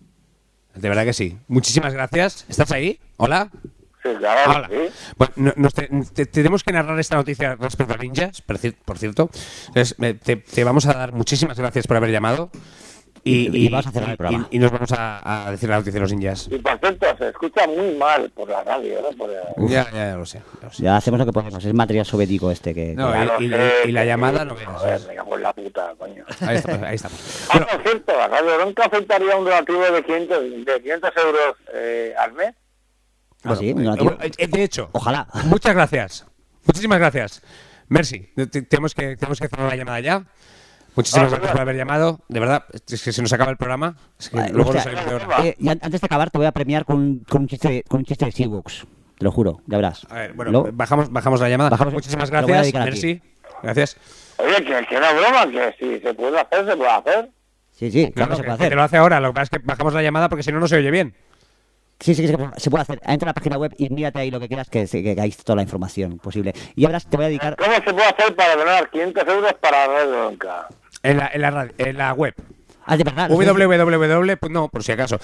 De verdad que sí. Muchísimas gracias. ¿Estás ahí? ¿Hola? Sí, claro, Hola. sí. Bueno, no- nos te- te- tenemos que narrar esta noticia respecto a ninjas, por, cier- por cierto. Entonces, me- te, te vamos a dar muchísimas gracias por haber llamado. Y, Y vamos a cerrar el programa. y- y nos vamos a, a decir la noticia de los ninjas. Y por cierto, se escucha muy mal por la radio, ¿no? Por el- Ya, ya, ya lo sé. ya lo sé. Ya hacemos lo que podemos. Es material soviético este que... No, Ya lo y, y- sé, y la que- llamada no veas. Joder, ¿sabes? me cago en la puta, coño. Ahí estamos. Ahí estamos. Ah, Bueno, por cierto, la Radio Bronca aceptaría un donativo de quinientos, de quinientos euros eh, al mes. Ah, sí, un donativo. eh, de hecho, Ojalá. muchas gracias. Muchísimas gracias. Merci. Te- te- Tenemos que, tenemos que cerrar la llamada ya. Muchísimas Ah, gracias por haber llamado. De verdad, es que se nos acaba el programa. Es que Vale, luego hostia, nos salimos de hora. eh, y an- antes de acabar te voy a premiar con, un- con un chiste de, con un chiste de Seawalks. Te lo juro, ya verás. A ver, bueno, Luego- bajamos, bajamos la llamada. Bajamos- Muchísimas te lo voy a gracias. dedicar a ti. Merci. Gracias. Oye, que, que no es broma, que si se puede hacer, se puede hacer. Sí, sí, No, claro no, que se que- puede que hacer. te lo hace ahora. Lo que pasa es que bajamos la llamada porque si no, no se oye bien. Sí, sí, sí, se puede hacer. Entra a la página web y mírate ahí lo que quieras, que, que, que ahí está toda la información posible. Y ya verás, te voy a dedicar... ¿Cómo se puede hacer para donar quinientos euros para la Radio Bronca? En la, en la, radio- en la web. Ah, de verdad. lo sé. www. No, por si acaso.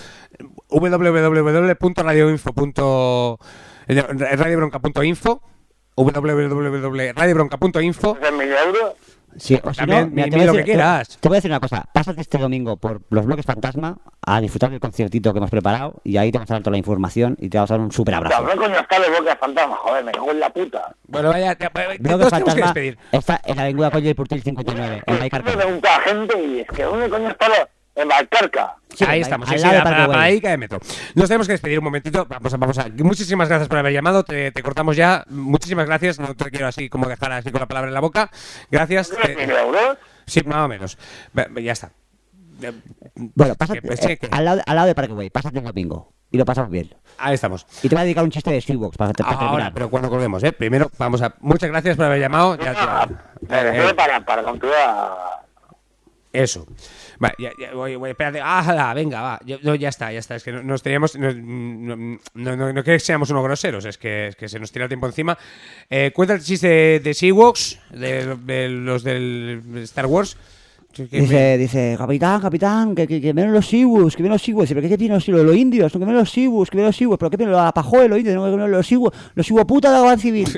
www punto radioinfo punto radiobronca punto info www punto radiobronca punto info. ¿Es mil euros? Sí, o si También, no, mira, mi- te voy a lo decir- que quieras. Te, te voy a decir una cosa. Pásate este domingo por los bloques Fantasma a disfrutar del conciertito que hemos preparado y ahí te vamos a dar toda la información y te vamos a dar un súper abrazo. Cabrón, coño, está de boca de fantasma, joder, me cago en la puta. Bueno, vaya, ya, vaya, Bloques nos tenemos que Fantasma despedir. está en la avenida Colle del Portil cincuenta y nueve, en Me Baicarca. pregunta a gente y es que ¿dónde coño está la- en Valcarca? Sí, ahí ahí- estamos, al sí, sí, lado de a- Parque a- Güell. para ahí cae metro. Nos tenemos que despedir un momentito. Vamos a, vamos a. Muchísimas gracias por haber llamado. Te, te cortamos ya. Muchísimas gracias. No te quiero así como dejar así con la palabra en la boca. Gracias. ¿Tres Te- mil euros? sí, más o menos. Ve- ve, Ya está. Eh, Bueno, pásate, que- sí, eh, que- al, lado, al lado de Parque Güell, pásate el domingo y lo pasamos bien. Ahí estamos. Y te voy a dedicar un chiste de Seawalks para, para Ahora, terminar. pero cuando colguemos, ¿eh? Primero, vamos a. Muchas gracias por haber llamado. Ya, Ah, ya- me eh, refiero para, para continuar. Eso. Vale, ya, ya, voy, voy, espérate. Ah, venga, va. Yo- no, ya está, ya está. Es que no- nos teníamos. No, no, no, no, no que seamos unos groseros, es que, es que se nos tira el tiempo encima. Eh, cuenta el chiste de, de Seawalks, de, de los del Star Wars. Que me- Dice, dice, capitán, capitán, que, que, que vienen los Seawalks, que vienen los Seawalks. ¿Pero qué, qué tienen los, los, los indios? No, que vienen los Seawalks, que vienen los Seawalks. ¿Pero qué vienen los apajoes, los indios? No, que vienen los Seawalks, los Seawalks puta de la Guardia Civil.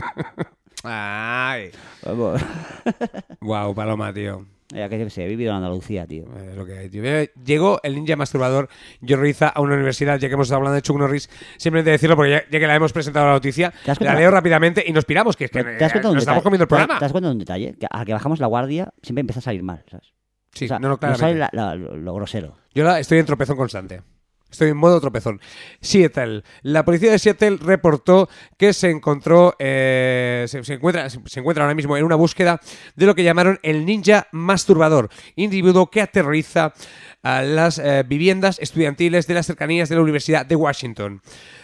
Ay. Vamos. Wow, Paloma, tío. Ya que yo que sé, he vivido en Andalucía, tío. Es lo que hay, tío. Eh, Llegó el ninja masturbador Yorriza a una universidad, ya que hemos estado hablando de Chuck Norris. Simplemente decirlo, porque ya, ya que la hemos presentado la noticia, ¿Te has la cuenta? leo rápidamente y nos piramos, que es que ¿Te has eh, cuenta de un nos estamos detalle? comiendo el ¿Te- programa. ¿Te das cuenta de un detalle? Que al que bajamos la guardia siempre empieza a salir mal, ¿sabes? Sí, O sea, no, no, nos sale claramente. la- la- lo, lo grosero. Yo la- estoy en tropezón constante. Estoy en modo tropezón. Seattle. La policía de Seattle reportó que se encontró, eh, se, se encuentra, se, se encuentra ahora mismo en una búsqueda de lo que llamaron el ninja masturbador, individuo que aterroriza a las eh, viviendas estudiantiles de las cercanías de la Universidad de Washington.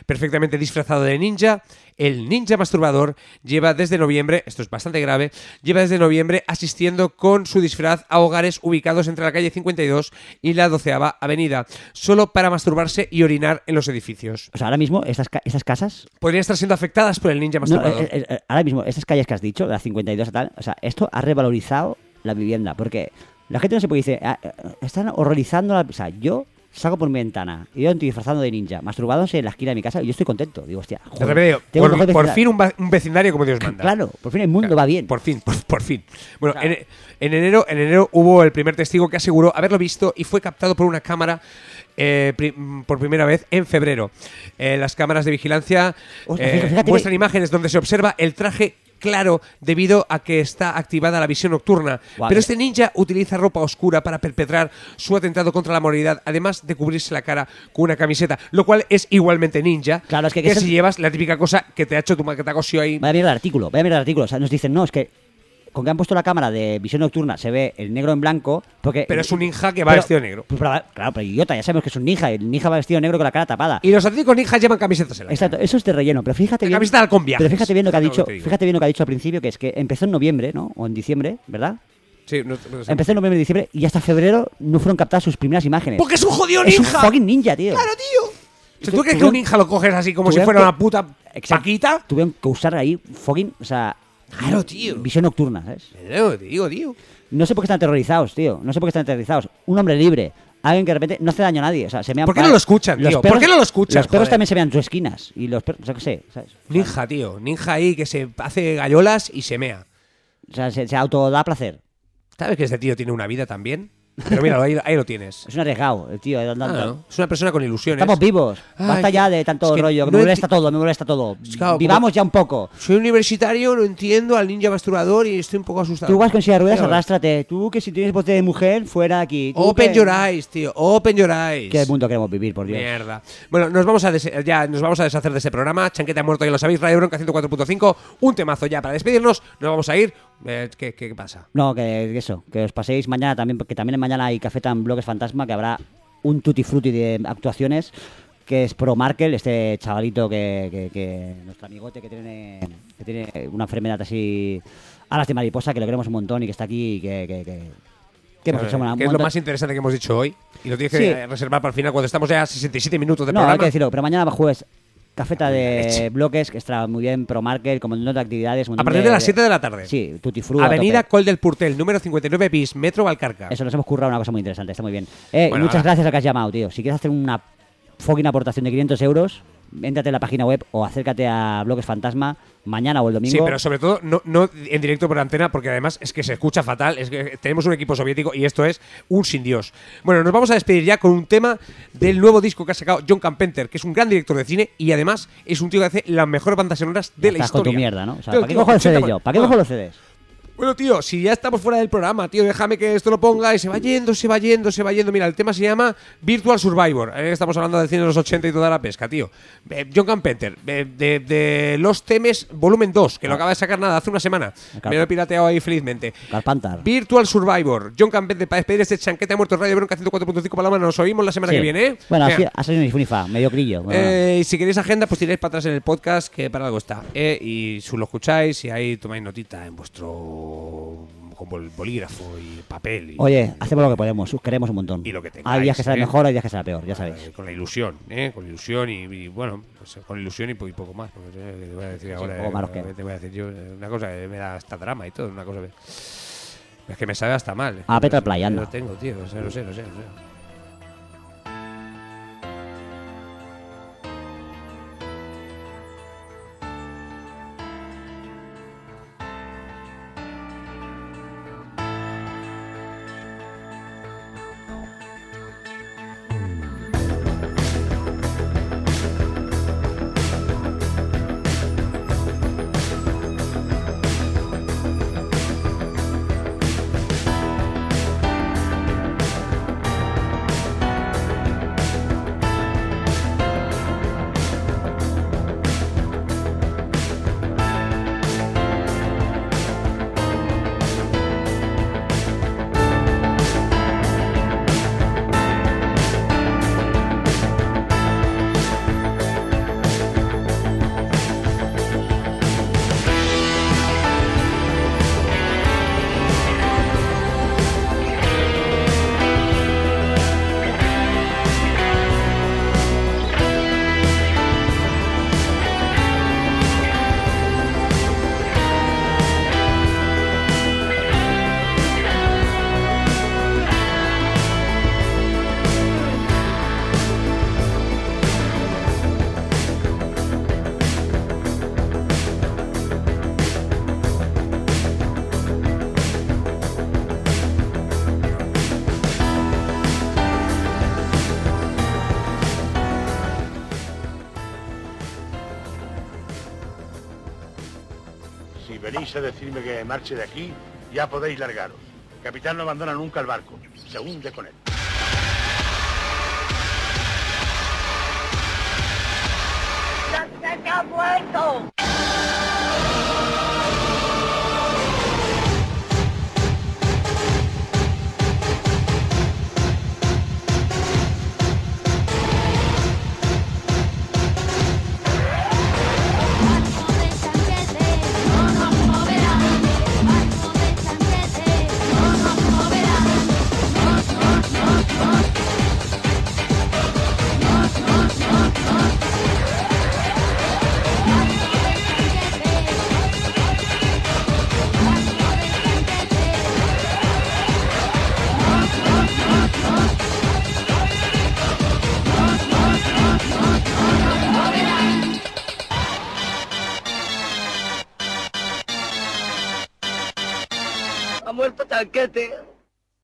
perfectamente disfrazado de ninja. El ninja masturbador lleva desde noviembre, esto es bastante grave, lleva desde noviembre asistiendo con su disfraz a hogares ubicados entre la calle cincuenta y dos y la doceava avenida, solo para masturbarse y orinar en los edificios. O sea, ahora mismo estas, ca- estas casas... Podrían estar siendo afectadas por el ninja No, masturbador. eh, eh, eh, ahora mismo, estas calles que has dicho, las cincuenta y dos y tal, o sea, esto ha revalorizado la vivienda, porque la gente no se puede decir, ah, eh, están horrorizando la... O sea, yo salgo por mi ventana y yo estoy disfrazando de ninja, masturbándose en la esquina de mi casa y yo estoy contento. Digo, hostia, De joder, repente, tengo por, mejor por vecindario. fin un, va- un vecindario como Dios manda. Claro, por fin el mundo va bien. Por fin, por, por fin. Bueno, Claro. en, en enero, en enero hubo el primer testigo que aseguró haberlo visto y fue captado por una cámara eh, pri- por primera vez en febrero. Eh, las cámaras de vigilancia Hostia, eh, fíjate, fíjate muestran que- imágenes donde se observa el traje claro debido a que está activada la visión nocturna. Guau, Pero eh. este ninja utiliza ropa oscura para perpetrar su atentado contra la moralidad, además de cubrirse la cara con una camiseta, lo cual es igualmente ninja. Claro, es que- que que si eso- llevas la típica cosa que te ha hecho tu ma- que te ha cosido ahí. Vaya mierda el artículo, vaya mierda el artículo. O sea, nos dicen, no, es que con que han puesto la cámara de visión nocturna se ve el negro en blanco, porque... Pero es un ninja que va Pero- vestido de negro. Pues, pero, claro, pero idiota, ya sabemos que es un ninja, el ninja va vestido de negro con la cara tapada. Y los auténticos ninjas llevan camisetas en la Exacto, eso es de relleno, pero fíjate La bien... camiseta de halcón viajes. Pero fíjate bien lo que ha Eso es lo dicho, que te digo. fíjate bien lo que ha dicho al principio, que es que empezó en noviembre, ¿no? O en diciembre, ¿verdad? Sí, no, no sé. Empezó en noviembre y diciembre y hasta febrero no fueron captadas sus primeras imágenes. Porque es un jodido Es un ninja. fucking ninja, tío. Claro, tío. O sea, ¿Tú Tu- crees que tuvieron- un ninja lo coges así como si tuvieron fuera que- una puta Exacto. paquita? Tuvieron que usar ahí fucking, o sea... Claro, tío. Visión nocturna, ¿sabes? No, te digo, tío. No sé por qué están aterrorizados, tío. No sé por qué están aterrorizados. Un hombre libre. Alguien que de repente no hace daño a nadie. O sea, se mean ¿Por qué pa- no lo escuchan, los tío? perros- ¿Por qué no lo escuchan, Los perros joder? también se vean en sus esquinas. Y los perros, o sea, qué sé, ¿sabes? Ninja, tío. Ninja ahí que se hace gallolas y se mea. O sea, se, se autoda placer. ¿Sabes que este tío tiene una vida también? Pero míralo, ahí, ahí lo tienes. Es un arriesgado, el tío. andando. Ah, ¿no? Es una persona con ilusiones. Estamos vivos. Ay, Basta que- ya de tanto es que rollo. Que no me enti- molesta todo, me molesta todo. Es claro, Vivamos como- ya un poco. Soy universitario, no entiendo al ninja masturbador y estoy un poco asustado. Tú vas con silla de ruedas, Tío, arrástrate. Tú que si tienes voz de mujer, fuera de aquí. Tú Open que- your eyes, tío. Open your eyes. ¿Qué mundo queremos vivir, por Dios? Mierda. Bueno, nos vamos a des- ya nos vamos a deshacer de este programa. Chanquete ha muerto, ya lo sabéis. Radio Bronca ciento cuatro punto cinco. Un temazo ya para despedirnos. Nos vamos a ir. Eh, ¿qué, qué pasa? No, que, que eso, que os paséis mañana también, porque también mañana hay Café Tan Bloques Fantasma, que habrá un tutti frutti de actuaciones, que es Pro Markel, este chavalito que, que, que nuestro amigote que tiene, que tiene una enfermedad así, alas de mariposa, que lo queremos un montón y que está aquí y que... que, que, que hemos hecho una- que es un lo montón- más interesante que hemos dicho hoy. Y lo tienes que Sí. eh, reservar para el final cuando estamos ya a sesenta y siete minutos de No, hay programa. que decirlo, pero mañana jueves cafeta de leche. bloques, que está muy bien, Pro Market, como un montón de actividades. un A montón partir de las siete de la tarde. Sí, tutti frutti. a Avenida tope. Col del Purtel, número cincuenta y nueve bis, Metro Valcarca. Eso, nos hemos currado una cosa muy interesante, está muy bien. Eh, Bueno, muchas ahora- gracias al que has llamado, tío. Si quieres hacer una fucking aportación de quinientos euros, éntrate en la página web o acércate a Bloques Fantasma mañana o el domingo. Sí, pero sobre todo no, no en directo por antena, porque además es que se escucha fatal. Es que tenemos un equipo soviético y esto es un sin Dios. Bueno, nos vamos a despedir ya con un tema del nuevo disco que ha sacado John Carpenter, que es un gran director de cine y además es un tío que hace las mejores bandas sonoras de la Estás con historia. tu mierda, ¿no? O sea, Tío, ¿para qué tío, cojo el C D ochenta yo? ¿Para qué Bueno, cojo los C Ds? Bueno, tío, si ya estamos fuera del programa, tío, déjame que esto lo ponga y se va yendo, se va yendo, se va yendo. Mira, el tema se llama Virtual Survivor. Eh, estamos hablando del cine de los ochenta y toda la pesca, tío. Eh, John Carpenter, eh, de, de Los Temes, volumen dos, que lo acaba de sacar nada, hace una semana. Car- Me lo he pirateado ahí felizmente. Carpantar. Virtual Survivor. John Carpenter, para despedir este Chanquete ha muerto Radio Bronca ciento cuatro punto cinco Paloma. Nos oímos la semana Sí. que viene, ¿eh? Bueno, Venga. así ha salido ni fu ni fa, medio crillo. Bueno, Eh, y si queréis agenda, pues tiráis para atrás en el podcast, que para algo está. ¿eh? Y si lo escucháis, y ahí tomáis notita en vuestro con bol- bolígrafo y papel. Y, Oye, hacemos lo que podemos, os queremos un montón. Y lo que tengáis, Hay días que sale ¿eh? mejor, hay días que sale peor, ya sabéis. eh, con la ilusión, ¿eh? Con ilusión y, y, bueno, pues, con ilusión y, po- y poco más. Porque, eh, que te voy a decir ahora, poco eh, más, ¿qué? te voy a decir yo eh, una cosa que me da hasta drama y todo, una cosa que, es que me sabe hasta mal. Ah, vete al Lo- playa, anda. Lo tengo, tío, lo sé, lo sé, lo sé. Lo sé. a decirme que me marche de aquí, ya podéis largaros. El capitán no abandona nunca el barco, se hunde con él. ¡Se ha muerto! Ha muerto Chanquete.